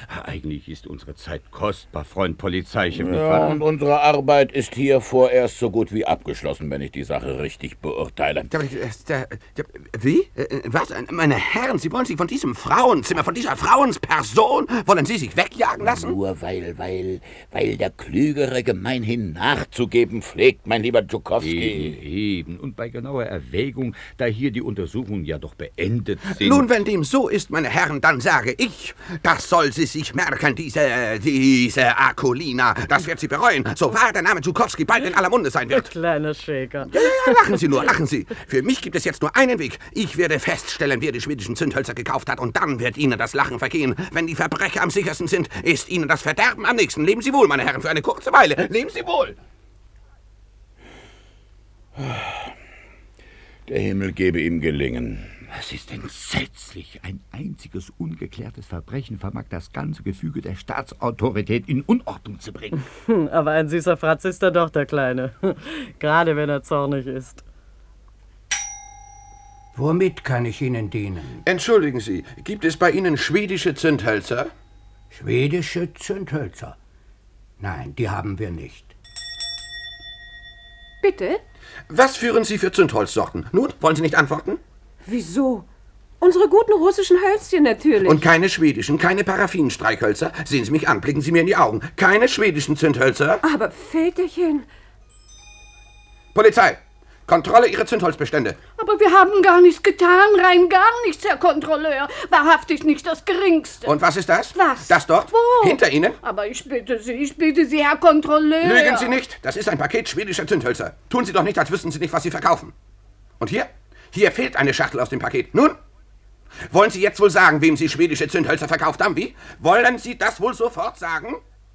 Eigentlich ist unsere Zeit kostbar, Freund Polizeichef, nicht Ja, wahr? und unsere Arbeit ist hier vorerst so gut wie abgeschlossen, wenn ich die Sache richtig beurteile. Wie? Was? Meine Herren, Sie wollen sich von diesem Frauenzimmer, von dieser Frauensperson, wollen Sie sich wegjagen lassen? Nur weil der Klügere gemeinhin nachzugeben pflegt, mein lieber Tschukowski. Eben. Und bei genauer Erwägung, da hier die Untersuchungen ja doch beendet sind. Nun, wenn dem so ist, meine Herren, dann sage ich, das soll sie sich merken, diese Akulina. Das wird sie bereuen, so wahr der Name Tschukowski bald in aller Munde sein wird. Kleiner Schäker. Ja, lachen Sie nur, lachen Sie. Für mich gibt es jetzt nur einen Weg. Ich werde feststellen, wer die schwedischen Zündhölzer gekauft hat, und dann wird Ihnen das Lachen vergehen. Wenn die Verbrecher am sichersten sind, ist Ihnen das Verderben am nächsten. Leben Sie wohl, meine Herren, für eine kurze Weile. Leben Sie wohl. Der Himmel gebe ihm Gelingen. Es ist entsetzlich. Ein einziges ungeklärtes Verbrechen vermag das ganze Gefüge der Staatsautorität in Unordnung zu bringen. Aber ein süßer Fratz ist er doch, der Kleine. Gerade wenn er zornig ist. Womit kann ich Ihnen dienen? Entschuldigen Sie, gibt es bei Ihnen schwedische Zündhölzer? Schwedische Zündhölzer? Nein, die haben wir nicht. Bitte? Was führen Sie für Zündholzsorten? Nun, wollen Sie nicht antworten? Wieso? Unsere guten russischen Hölzchen natürlich. Und keine schwedischen, keine Paraffinstreichhölzer. Sehen Sie mich an, blicken Sie mir in die Augen. Keine schwedischen Zündhölzer. Aber Väterchen... Polizei! Kontrolle Ihrer Zündholzbestände. Aber wir haben gar nichts getan, rein gar nichts, Herr Kontrolleur. Wahrhaftig nicht das Geringste. Und was ist das? Was? Das dort? Wo? Hinter Ihnen? Aber ich bitte Sie, Herr Kontrolleur. Lügen Sie nicht, das ist ein Paket schwedischer Zündhölzer. Tun Sie doch nicht, als wüssten Sie nicht, was Sie verkaufen. Und hier? Hier fehlt eine Schachtel aus dem Paket. Nun? Wollen Sie jetzt wohl sagen, wem Sie schwedische Zündhölzer verkauft haben? Wie? Wollen Sie das wohl sofort sagen?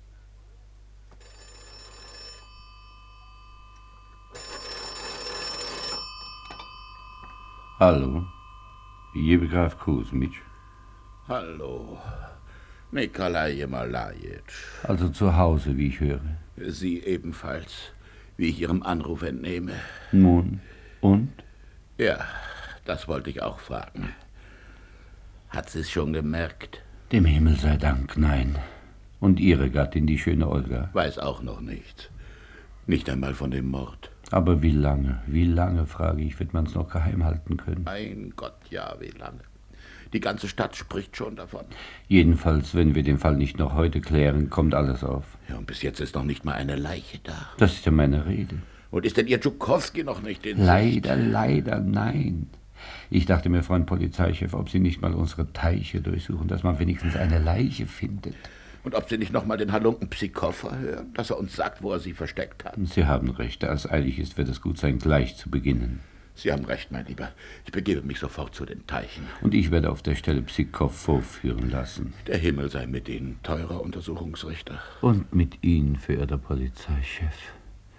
Hallo, Jewe Graf Kusmitsch. Hallo, Nikolai Jemalajitsch. Also zu Hause, wie ich höre. Sie ebenfalls, wie ich Ihrem Anruf entnehme. Nun, und? Ja, das wollte ich auch fragen. Hat sie es schon gemerkt? Dem Himmel sei Dank, nein. Und Ihre Gattin, die schöne Olga? Weiß auch noch nichts. Nicht einmal von dem Mord. Aber wie lange, frage ich, wird man es noch geheim halten können? Mein Gott, ja, wie lange? Die ganze Stadt spricht schon davon. Jedenfalls, wenn wir den Fall nicht noch heute klären, kommt alles auf. Ja, und bis jetzt ist noch nicht mal eine Leiche da. Das ist ja meine Rede. Und ist denn Ihr Tschukowski noch nicht in Sicht? Leider, nein. Ich dachte mir, Freund Polizeichef, ob Sie nicht mal unsere Teiche durchsuchen, dass man wenigstens eine Leiche findet. Und ob Sie nicht noch mal den Halunken Psikoffer hören, dass er uns sagt, wo er sie versteckt hat. Sie haben recht, da es eilig ist, wird es gut sein, gleich zu beginnen. Sie haben recht, mein Lieber. Ich begebe mich sofort zu den Teichen. Und ich werde auf der Stelle Psikow vorführen lassen. Der Himmel sei mit Ihnen, teurer Untersuchungsrichter. Und mit Ihnen, verehrter Polizeichef.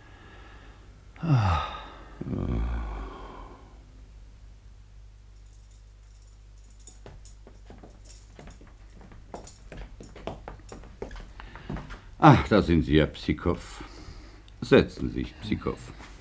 Ach, da sind Sie ja, Psikow. Setzen Sie sich, Psikow.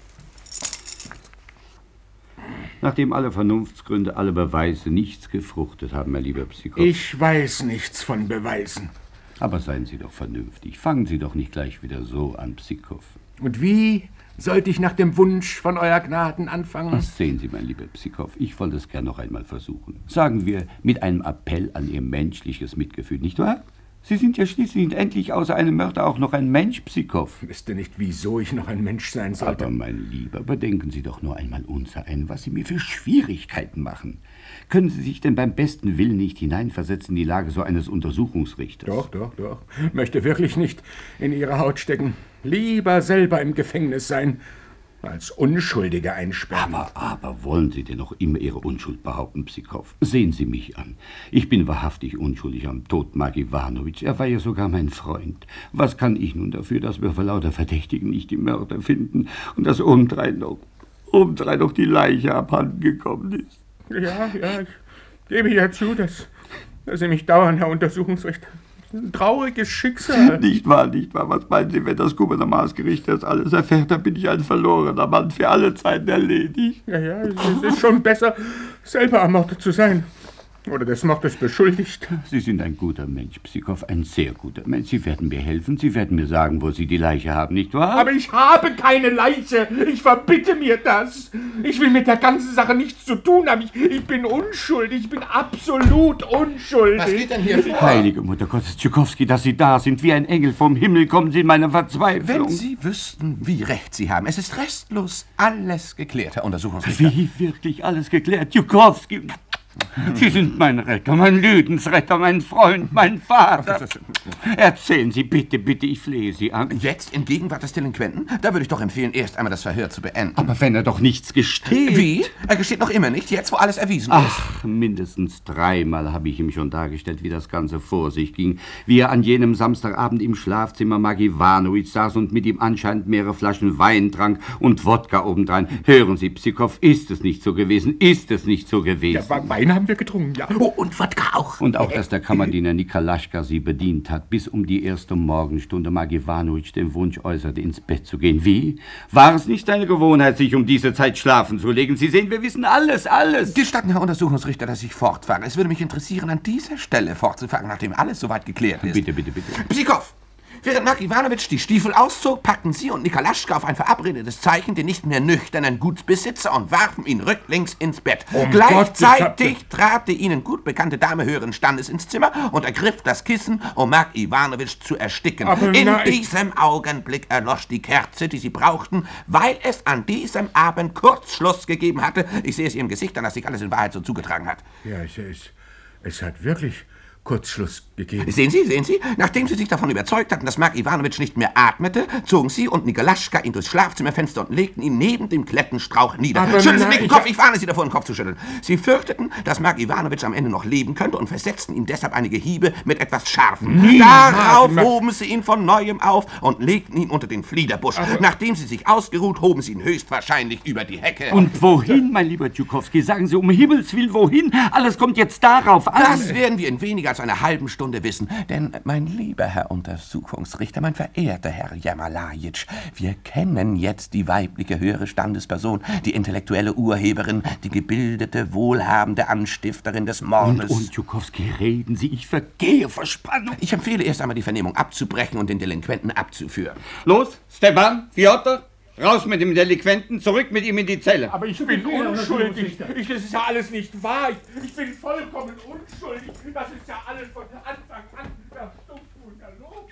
Nachdem alle Vernunftsgründe, alle Beweise nichts gefruchtet haben, mein lieber Psikow. Ich weiß nichts von Beweisen. Aber seien Sie doch vernünftig. Fangen Sie doch nicht gleich wieder so an, Psikow. Und wie sollte ich nach dem Wunsch von Euer Gnaden anfangen? Was sehen Sie, mein lieber Psikow, ich wollte es gern noch einmal versuchen. Sagen wir, mit einem Appell an Ihr menschliches Mitgefühl, nicht wahr? Sie sind ja schließlich und endlich außer einem Mörder auch noch ein Mensch, Psikow. Wüsste nicht, wieso ich noch ein Mensch sein sollte. Aber, mein Lieber, bedenken Sie doch nur einmal unserein, was Sie mir für Schwierigkeiten machen. Können Sie sich denn beim besten Willen nicht hineinversetzen in die Lage so eines Untersuchungsrichters? Doch. Möchte wirklich nicht in Ihre Haut stecken. Lieber selber im Gefängnis sein, als Unschuldige einsperren. Aber wollen Sie denn noch immer Ihre Unschuld behaupten, Psikow? Sehen Sie mich an. Ich bin wahrhaftig unschuldig am Tod Mark Iwanowitsch. Er war ja sogar mein Freund. Was kann ich nun dafür, dass wir vor lauter Verdächtigen nicht die Mörder finden und dass obendrein noch die Leiche abhanden gekommen ist? Ja, ich gebe ja zu, dass Sie mich dauern, Herr Untersuchungsrichter. Ein trauriges Schicksal. Nicht wahr. Was meinen Sie, wenn das Gouvernementsgericht das alles erfährt, dann bin ich ein verlorener Mann, für alle Zeiten erledigt. Ja, es ist schon besser, selber ermordet zu sein. oder des Mordes beschuldigt. Sie sind ein guter Mensch, Psychow, ein sehr guter Mensch. Sie werden mir helfen, Sie werden mir sagen, wo Sie die Leiche haben, nicht wahr? Aber ich habe keine Leiche. Ich verbitte mir das. Ich will mit der ganzen Sache nichts zu tun haben. Ich bin unschuldig. Ich bin absolut unschuldig. Was geht denn hier vor? Heilige Mutter Gottes, Tschukowski, dass Sie da sind, wie ein Engel vom Himmel, kommen Sie in meine Verzweiflung. Wenn Sie wüssten, wie recht Sie haben. Es ist restlos alles geklärt, Herr Untersuchungsrichter. Wie wirklich alles geklärt, Tschukowski. Sie sind mein Retter, mein Lebensretter, mein Freund, mein Vater. Erzählen Sie bitte, bitte, ich flehe Sie an. Jetzt in Gegenwart des Delinquenten? Da würde ich doch empfehlen, erst einmal das Verhör zu beenden. Aber wenn er doch nichts gesteht. Wie? Er gesteht noch immer nicht, jetzt wo alles erwiesen ist. Ach, mindestens 3-mal habe ich ihm schon dargestellt, wie das Ganze vor sich ging. Wie er an jenem Samstagabend im Schlafzimmer Maggi Iwanowitsch saß und mit ihm anscheinend mehrere Flaschen Wein trank und Wodka obendrein. Hören Sie, Psychow, ist es nicht so gewesen? Ist es nicht so gewesen? Ja, Wein haben wir getrunken, ja. Oh, und Wodka auch. Und auch, dass der Kammerdiener Nikolaschka sie bedient hat, bis um die erste Morgenstunde Maggi Iwanowitsch den Wunsch äußerte, ins Bett zu gehen. Wie? War es nicht seine Gewohnheit, sich um diese Zeit schlafen zu legen? Sie sehen, wir wissen alles, alles. Gestatten, Herr Untersuchungsrichter, dass ich fortfahre. Es würde mich interessieren, an dieser Stelle fortzufahren, nachdem alles soweit geklärt ist. Bitte, bitte, bitte. Psychow! Während Maggi Iwanowitsch die Stiefel auszog, packten Sie und Nikolaschka auf ein verabredetes Zeichen den nicht mehr nüchternen Gutsbesitzer und warfen ihn rücklings ins Bett. Gleichzeitig trat die Ihnen gut bekannte Dame höheren Standes ins Zimmer und ergriff das Kissen, um Maggi Iwanowitsch zu ersticken. In diesem Augenblick erlosch die Kerze, die Sie brauchten, weil es an diesem Abend Kurzschluss gegeben hatte. Ich sehe es Ihrem Gesicht an, dass sich alles in Wahrheit so zugetragen hat. Ja, es hat wirklich Kurzschluss gegeben. Sehen Sie? Nachdem Sie sich davon überzeugt hatten, dass Maggi Iwanowitsch nicht mehr atmete, zogen Sie und Nikolaschka ihn durchs Schlafzimmerfenster und legten ihn neben dem Klettenstrauch nieder. Schütteln Sie nicht den Kopf, ich warne Sie davor, den Kopf zu schütteln. Sie fürchteten, dass Maggi Iwanowitsch am Ende noch leben könnte und versetzten ihm deshalb einige Hiebe mit etwas Scharfen. Darauf hoben Sie ihn von Neuem auf und legten ihn unter den Fliederbusch. Nachdem Sie sich ausgeruht, hoben Sie ihn höchstwahrscheinlich über die Hecke. Und wohin, mein lieber Tschukowski? Sagen Sie um Himmels Willen, wohin? Alles kommt jetzt darauf an. Das werden wir in weniger als einer halben Stunde wissen. Denn, mein lieber Herr Untersuchungsrichter, mein verehrter Herr Jamalajitsch, wir kennen jetzt die weibliche höhere Standesperson, die intellektuelle Urheberin, die gebildete, wohlhabende Anstifterin des Mordes. Und Tschukowski, reden Sie, ich vergehe vor Spannung. Ich empfehle erst einmal die Vernehmung abzubrechen und den Delinquenten abzuführen. Los, Stepan, Fjodor, raus mit dem Delinquenten, zurück mit ihm in die Zelle. Aber ich bin unschuldig. Das ist ja alles nicht wahr. Ich bin vollkommen unschuldig. Das ist ja alles von Anfang an verstummt und erlogen.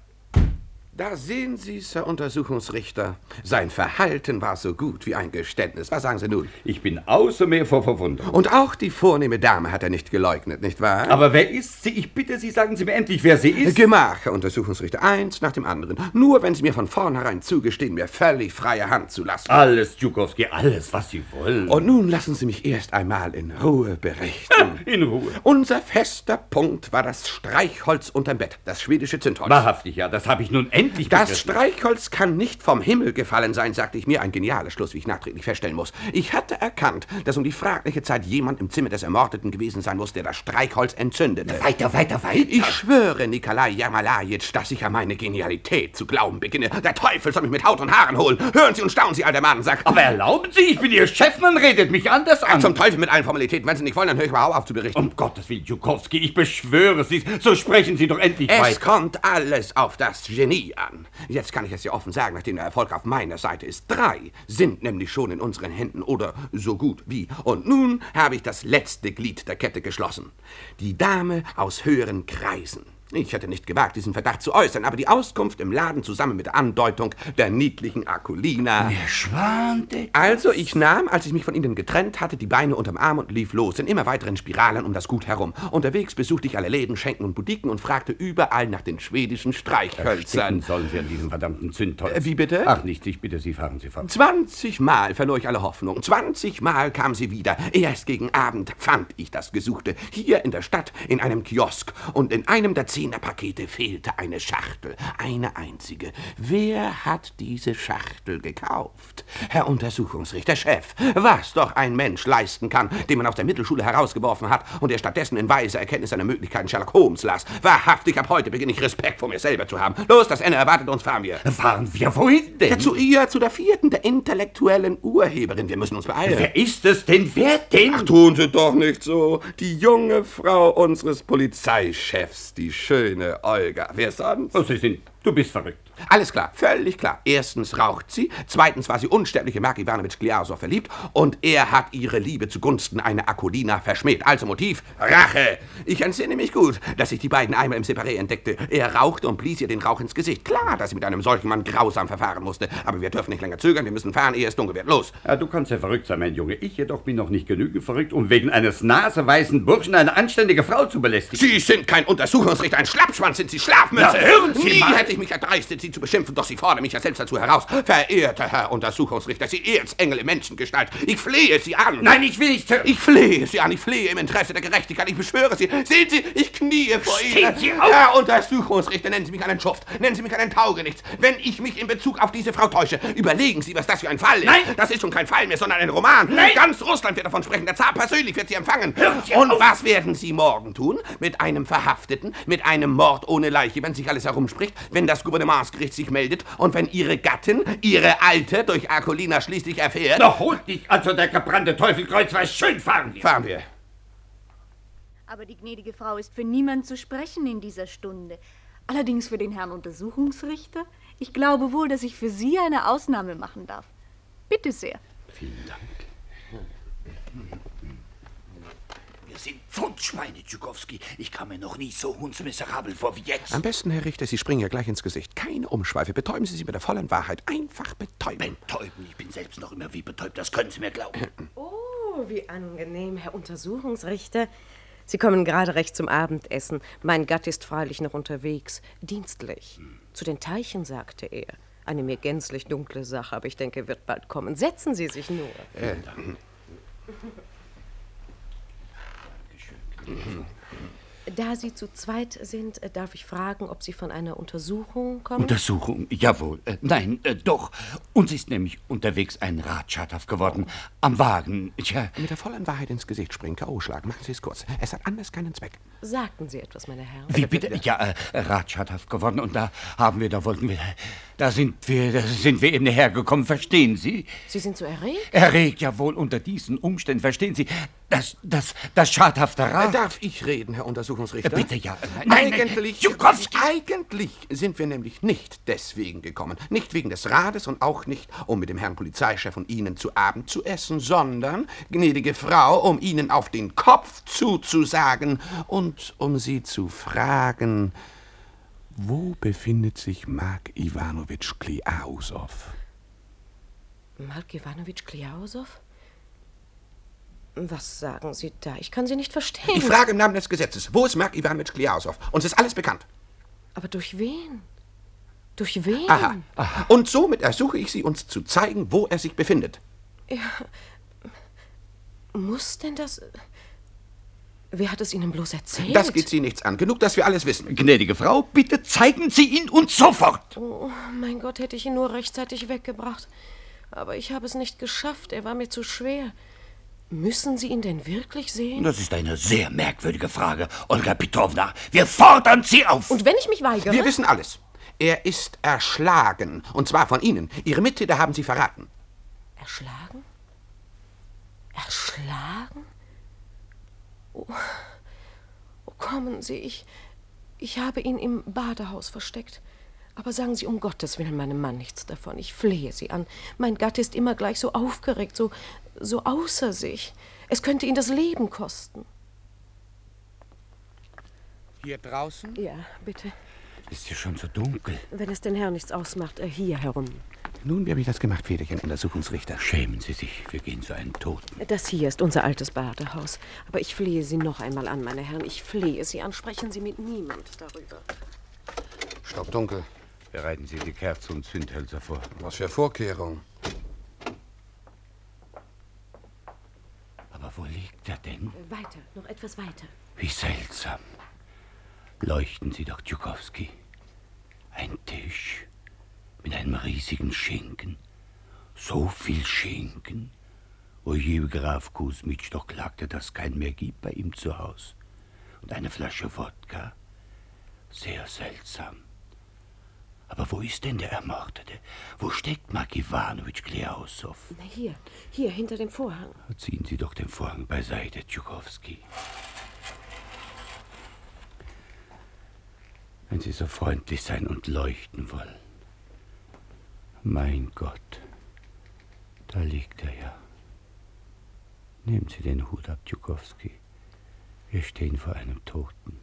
Da sehen Sie's, Herr Untersuchungsrichter. Sein Verhalten war so gut wie ein Geständnis. Was sagen Sie nun? Ich bin außer mir vor Verwunderung. Und auch die vornehme Dame hat er nicht geleugnet, nicht wahr? Aber wer ist sie? Ich bitte Sie, sagen Sie mir endlich, wer sie ist. Gemach, Herr Untersuchungsrichter, eins nach dem anderen. Nur wenn Sie mir von vornherein zugestehen, mir völlig freie Hand zu lassen. Alles, Tschukowski, alles, was Sie wollen. Und nun lassen Sie mich erst einmal in Ruhe berichten. In Ruhe. Unser fester Punkt war das Streichholz unterm Bett, das schwedische Zündholz. Wahrhaftig, ja, das habe ich nun endlich Das Streichholz kann nicht vom Himmel gefallen sein, sagte ich mir. Ein genialer Schluss, wie ich nachträglich feststellen muss. Ich hatte erkannt, dass um die fragliche Zeit jemand im Zimmer des Ermordeten gewesen sein muss, der das Streichholz entzündete. Weiter. Ich schwöre, Nikolai Jamalajitsch, dass ich an meine Genialität zu glauben beginne. Der Teufel soll mich mit Haut und Haaren holen. Hören Sie und staunen Sie, alter Mann, Aber erlauben Sie, ich bin Ihr Chef, man redet mich anders an. Zum Teufel mit allen Formalitäten. Wenn Sie nicht wollen, dann höre ich mal auf zu berichten. Um Gottes Willen, Tschukowski, ich beschwöre Sie, so sprechen Sie doch endlich weiter. Es kommt alles auf das Genie an. Jetzt kann ich es ja offen sagen, nachdem der Erfolg auf meiner Seite ist. 3 sind nämlich schon in unseren Händen oder so gut wie. Und nun habe ich das letzte Glied der Kette geschlossen. Die Dame aus höheren Kreisen. Ich hätte nicht gewagt, diesen Verdacht zu äußern, aber die Auskunft im Laden zusammen mit der Andeutung der niedlichen Akulina. Mir schwante. Also, ich nahm, als ich mich von ihnen getrennt hatte, die Beine unterm Arm und lief los in immer weiteren Spiralen um das Gut herum. Unterwegs besuchte ich alle Läden, Schenken und Boutiquen und fragte überall nach den schwedischen Streichhölzern. Ersticken sollen Sie an diesem verdammten Zündholz. Wie bitte? Ach, nicht, ich bitte Sie, fahren Sie fort. 20 Mal verlor ich alle Hoffnung. 20 Mal kam sie wieder. Erst gegen Abend fand ich das Gesuchte. Hier in der Stadt, in einem Kiosk. Und in einem der 10 Kinderpakete fehlte eine Schachtel, eine einzige. Wer hat diese Schachtel gekauft? Herr Untersuchungsrichter, Chef, was doch ein Mensch leisten kann, den man aus der Mittelschule herausgeworfen hat und der stattdessen in weiser Erkenntnis seiner Möglichkeiten Sherlock Holmes las. Wahrhaftig, ab heute beginne ich Respekt vor mir selber zu haben. Los, das Ende erwartet uns, fahren wir. Fahren wir wohin denn? Ja, zu ihr, zu der vierten, der intellektuellen Urheberin. Wir müssen uns beeilen. Wer ist es denn? Wer denn? Ach, tun Sie doch nicht so. Die junge Frau unseres Polizeichefs, die schöne Olga. Wer sonst? Oh, du bist verrückt. Alles klar, völlig klar. Erstens raucht sie, zweitens war sie unsterblich in Mark Iwanowitsch Gliasow verliebt und er hat ihre Liebe zugunsten einer Akulina verschmäht. Also Motiv, Rache. Ich entsinne mich gut, dass ich die beiden einmal im Separé entdeckte. Er rauchte und blies ihr den Rauch ins Gesicht. Klar, dass sie mit einem solchen Mann grausam verfahren musste. Aber wir dürfen nicht länger zögern, wir müssen fahren, ehe es dunkel wird. Los! Ja, du kannst ja verrückt sein, mein Junge. Ich jedoch bin noch nicht genügend verrückt, um wegen eines naseweißen Burschen eine anständige Frau zu belästigen. Sie sind kein Untersuchungsrichter, ein Schlappschwanz sind Sie, Schlafmütze! Na, hören Sie Nie mal. hätte ich mich erdreistet, Sie zu beschimpfen, doch Sie fordern mich ja selbst dazu heraus. Verehrter Herr Untersuchungsrichter, Sie Erzengel in Menschengestalt, ich flehe Sie an. Nein, ich will nicht. Ich flehe Sie an, ich flehe im Interesse der Gerechtigkeit, ich beschwöre Sie. Sehen Sie, ich knie vor Ihnen. Stehen Sie auf! Herr Untersuchungsrichter, nennen Sie mich einen Schuft, nennen Sie mich einen Taugenichts. Wenn ich mich in Bezug auf diese Frau täusche, überlegen Sie, was das für ein Fall ist. Nein! Das ist schon kein Fall mehr, sondern ein Roman. Nein! Ganz Russland wird davon sprechen, der Zar persönlich wird Sie empfangen. Hören Sie Und auf! was werden Sie morgen tun? Mit einem Verhafteten, mit einem Mord ohne Leiche, wenn sich alles herumspricht, wenn das Gouvernementsgericht sich meldet und wenn Ihre Gattin, Ihre Alte, durch Akulina schließlich erfährt... Na, holt dich, also der gebrannte Teufelkreuz, weiß schön, fahren wir. Fahren wir. Aber die gnädige Frau ist für niemand zu sprechen in dieser Stunde. Allerdings für den Herrn Untersuchungsrichter. Ich glaube wohl, dass ich für Sie eine Ausnahme machen darf. Bitte sehr. Vielen Dank. Wir sind Pfundschweine, Tschukowski. Ich kam mir noch nie so hundsmiserabel vor wie jetzt. Am besten, Herr Richter, Sie springen ja gleich ins Gesicht. Keine Umschweife. Betäuben Sie sich mit der vollen Wahrheit. Einfach betäuben. Betäuben? Ich bin selbst noch immer wie betäubt. Das können Sie mir glauben. Oh, wie angenehm, Herr Untersuchungsrichter. Sie kommen gerade recht zum Abendessen. Mein Gatt ist freilich noch unterwegs. Dienstlich. Zu den Teichen, sagte er. Eine mir gänzlich dunkle Sache, aber ich denke, er wird bald kommen. Setzen Sie sich nur. Da Sie zu zweit sind, darf ich fragen, ob Sie von einer Untersuchung kommen? Untersuchung, jawohl. Nein, doch. Uns ist nämlich unterwegs ein Rad schadhaft geworden. Am Wagen. Tja. Mit der vollen Wahrheit ins Gesicht springen, K.O. schlagen. Machen Sie es kurz. Es hat anders keinen Zweck. Sagten Sie etwas, meine Herren? Wie bitte? Ja, Rad schadhaft geworden. Und da sind wir eben hergekommen. Verstehen Sie? Sie sind so erregt? Erregt, jawohl. Unter diesen Umständen. Verstehen Sie? Das schadhafte Rad. Darf ich reden, Herr Untersuchungsrichter? Bitte, ja. Eigentlich sind wir nämlich nicht deswegen gekommen. Nicht wegen des Rades und auch nicht, um mit dem Herrn Polizeichef und Ihnen zu Abend zu essen, sondern, gnädige Frau, um Ihnen auf den Kopf zuzusagen und um Sie zu fragen, wo befindet sich Mark Iwanowitsch Gliasow? Mark Iwanowitsch Gliasow? Was sagen Sie da? Ich kann Sie nicht verstehen. Ich frage im Namen des Gesetzes, wo ist Mark Iwanowitsch Gliasow? Uns ist alles bekannt. Aber durch wen? Durch wen? Aha. Und somit ersuche ich Sie, uns zu zeigen, wo er sich befindet. Ja. Muss denn das... Wer hat es Ihnen bloß erzählt? Das geht Sie nichts an. Genug, dass wir alles wissen. Gnädige Frau, bitte zeigen Sie ihn uns sofort. Oh, mein Gott, hätte ich ihn nur rechtzeitig weggebracht. Aber ich habe es nicht geschafft. Er war mir zu schwer. Müssen Sie ihn denn wirklich sehen? Das ist eine sehr merkwürdige Frage, Olga Petrovna. Wir fordern Sie auf. Und wenn ich mich weigere? Wir wissen alles. Er ist erschlagen. Und zwar von Ihnen. Ihre Mittäter haben Sie verraten. Erschlagen? Erschlagen? Oh, kommen Sie. Ich habe ihn im Badehaus versteckt. Aber sagen Sie um Gottes Willen meinem Mann nichts davon. Ich flehe Sie an. Mein Gatte ist immer gleich so aufgeregt, so außer sich. Es könnte ihn das Leben kosten. Hier draußen? Ja, bitte. Ist ja schon so dunkel. Wenn es den Herrn nichts ausmacht, hier herum. Nun, wie habe ich das gemacht, Federchen, Untersuchungsrichter? Schämen Sie sich, wir gehen zu einem Toten. Das hier ist unser altes Badehaus. Aber ich flehe Sie noch einmal an, meine Herren. Ich flehe Sie an. Sprechen Sie mit niemand darüber. Stockdunkel. Bereiten Sie die Kerze und Zündhölzer vor. Was für Vorkehrungen? Aber wo liegt er denn? Weiter, noch etwas weiter. Wie seltsam. Leuchten Sie doch, Tchaikovsky. Ein Tisch mit einem riesigen Schinken. So viel Schinken. Oje, Graf Kusmitsch doch klagte, dass es keinen mehr gibt bei ihm zu Haus. Und eine Flasche Wodka. Sehr seltsam. Aber wo ist denn der Ermordete? Wo steckt Mark Iwanowitsch Kleausow? Na hier, hinter dem Vorhang. Ziehen Sie doch den Vorhang beiseite, Tchaikovsky. Wenn Sie so freundlich sein und leuchten wollen. Mein Gott, da liegt er ja. Nehmen Sie den Hut ab, Tchaikovsky. Wir stehen vor einem Toten.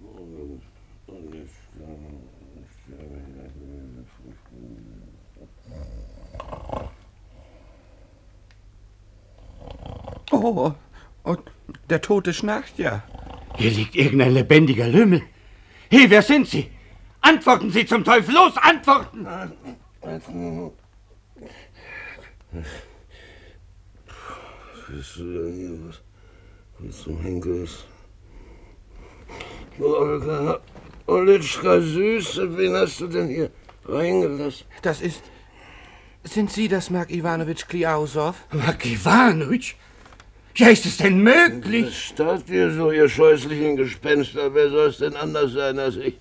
Oh, der Tote schnarcht ja. Hier liegt irgendein lebendiger Lümmel. Hey, wer sind Sie? Antworten Sie zum Teufel! Los, antworten! Bist du denn hier? Was zum Henker ist? Olga, Olitschka Süße, wen hast du denn hier reingelassen? Das ist... Sind Sie das Mark Iwanowitsch Kleausow? Mark Iwanowitsch? Ja, ist es denn möglich? Was starrt ihr so, ihr scheußlichen Gespenster? Wer soll es denn anders sein als ich?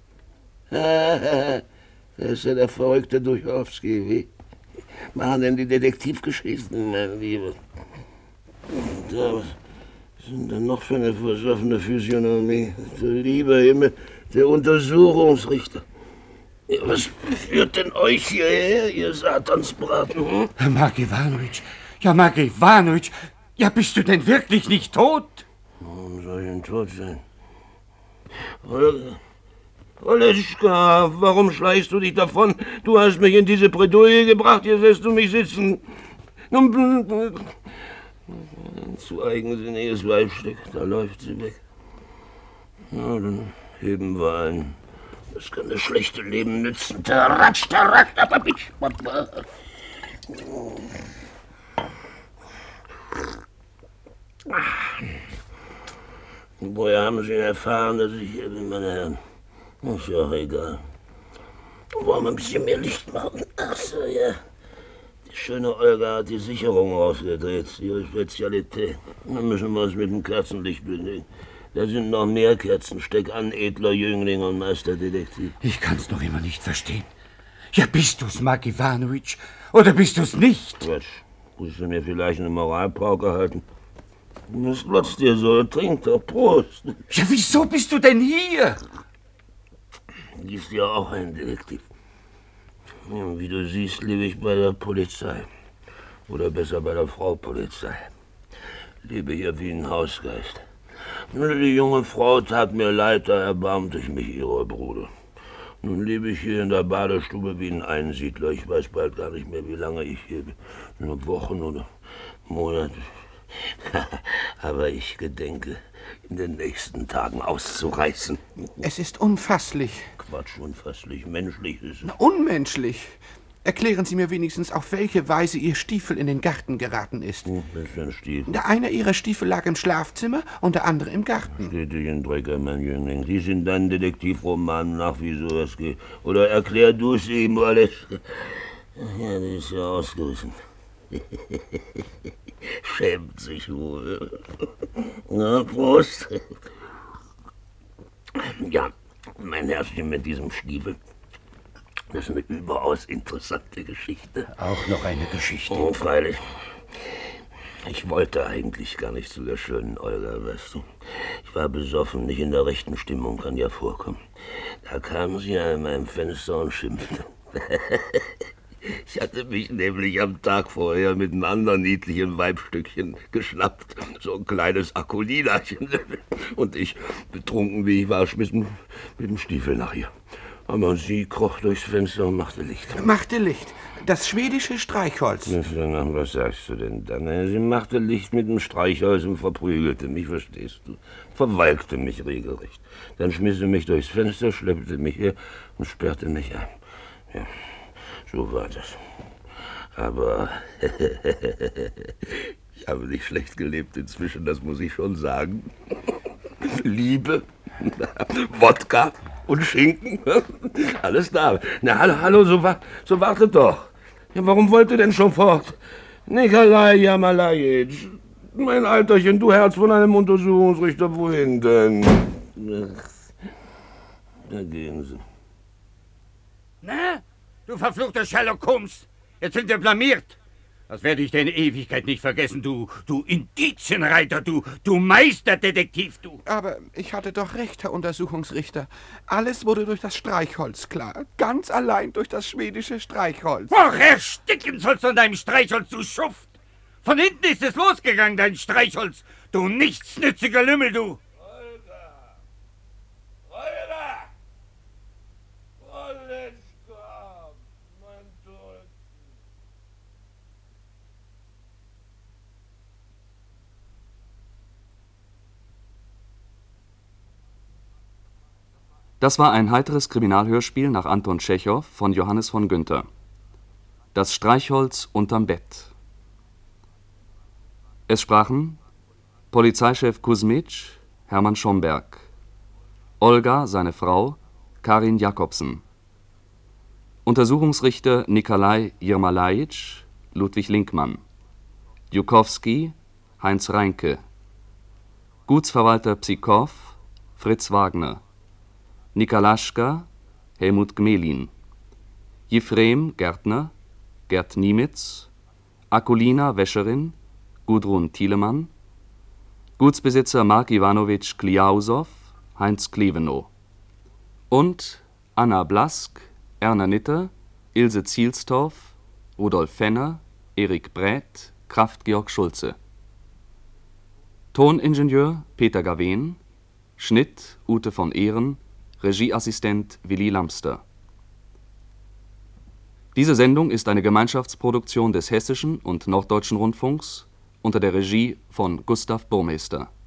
Da ist ja der verrückte Duchowski. Wie machen denn die Detektivgeschichten, mein Lieber? Was sind denn noch für eine versoffene Physiognomie? Du lieber Himmel, der Untersuchungsrichter. Was führt denn euch hierher, ihr Satansbraten? Mark Iwanowitsch, ja, Mark Iwanowitsch, ja, bist du denn wirklich nicht tot? Warum soll ich denn tot sein? Olitschka, warum schleichst du dich davon? Du hast mich in diese Bredouille gebracht, jetzt lässt du mich sitzen. Ein zu eigensinniges Weibstück, da läuft sie weg. Na, dann heben wir ein. Das kann das schlechte Leben nützen. Taratsch, taratsch, ababitsch. Woher haben Sie erfahren, dass ich hier bin, meine Herren? Ist ja auch egal. Wollen wir ein bisschen mehr Licht machen? Ach so, ja. Die schöne Olga hat die Sicherung rausgedreht, ihre Spezialität. Dann müssen wir uns mit dem Kerzenlicht begnügen. Da sind noch mehr Kerzen. Steck an, edler Jüngling und Meisterdetektiv. Ich kann's noch immer nicht verstehen. Ja, bist du's, Mark Iwanowitsch? Oder bist du's nicht? Quatsch. Musst du mir vielleicht eine Moralpauke halten? Was glotzt dir so? Trink doch, Prost. Ja, wieso bist du denn hier? Die ist ja auch ein Detektiv. Ja, wie du siehst, lebe ich bei der Polizei. Oder besser bei der Frau Polizei. Lebe hier wie ein Hausgeist. Die junge Frau tat mir leid, da erbarmte ich mich ihrer, Bruder. Nun lebe ich hier in der Badestube wie ein Einsiedler. Ich weiß bald gar nicht mehr, wie lange ich hier bin. Nur Wochen oder Monate. Aber ich gedenke, in den nächsten Tagen auszureißen. Es ist unfasslich. Quatsch, unfasslich. Menschlich ist es. Unmenschlich. Erklären Sie mir wenigstens, auf welche Weise Ihr Stiefel in den Garten geraten ist. Was für ein Stiefel? Der eine Ihrer Stiefel lag im Schlafzimmer und der andere im Garten. Steht dich in Drecker, mein Jüngling. Sieh in deinen Detektivromanen nach, wie sowas geht. Oder erklär du es ihm alles. Ja, die ist ja ausgerissen. Schämt sich wohl. Na, Prost. Ja, mein Herrchen mit diesem Stiefel. Das ist eine überaus interessante Geschichte. Auch noch eine Geschichte. Oh, freilich. Ich wollte eigentlich gar nicht zu der schönen Olga, weißt du. Ich war besoffen, nicht in der rechten Stimmung, kann ja vorkommen. Da kam sie an meinem Fenster und schimpfte. Ich hatte mich nämlich am Tag vorher mit einem anderen niedlichen Weibstückchen geschnappt. So ein kleines Akolinachen. Und ich, betrunken wie ich war, schmiss mit dem Stiefel nach ihr. Aber sie kroch durchs Fenster und machte Licht. Machte Licht? Das schwedische Streichholz. Was sagst du denn dann? Sie machte Licht mit dem Streichholz und verprügelte mich, verstehst du? Verwalkte mich regelrecht. Dann schmiss sie mich durchs Fenster, schleppte mich her und sperrte mich ein. Ja, so war das. Aber ich habe nicht schlecht gelebt inzwischen, das muss ich schon sagen. Liebe. Wodka und Schinken, alles da. Na, hallo, so wartet doch. Ja, warum wollt ihr denn schon fort? Nikolai Jamalajitsch, mein Alterchen, du Herz von einem Untersuchungsrichter, wohin denn? Ach, da gehen sie. Na, du verfluchter Sherlock Holmes, jetzt sind wir blamiert. Das werde ich dir in Ewigkeit nicht vergessen, du Indizienreiter, du Meisterdetektiv, du. Aber ich hatte doch recht, Herr Untersuchungsrichter. Alles wurde durch das Streichholz klar. Ganz allein durch das schwedische Streichholz. Ach, ersticken sollst du an deinem Streichholz, du Schuft. Von hinten ist es losgegangen, dein Streichholz, du nichtsnütziger Lümmel, du. Das war ein heiteres Kriminalhörspiel nach Anton Tschechow von Johannes von Günther. Das Streichholz unterm Bett. Es sprachen Polizeichef Kusmitsch, Hermann Schomberg, Olga, seine Frau, Karin Jakobsen, Untersuchungsrichter Nikolai Jermalajitsch, Ludwig Linkmann, Jukowski, Heinz Reinke, Gutsverwalter Psikow, Fritz Wagner, Nikolaschka, Helmut Gmelin, Jefrem, Gärtner, Gerd Niemitz, Akulina, Wäscherin, Gudrun Thielemann, Gutsbesitzer Mark Iwanowitsch Kliausow, Heinz Klevenow und Anna Blask, Erna Nitter, Ilse Zielstorff, Rudolf Fenner, Erik Bräth, Kraft Georg Schulze. Toningenieur Peter Gawen, Schnitt Ute von Ehren, Regieassistent Willi Lamster. Diese Sendung ist eine Gemeinschaftsproduktion des Hessischen und Norddeutschen Rundfunks unter der Regie von Gustav Burmeister.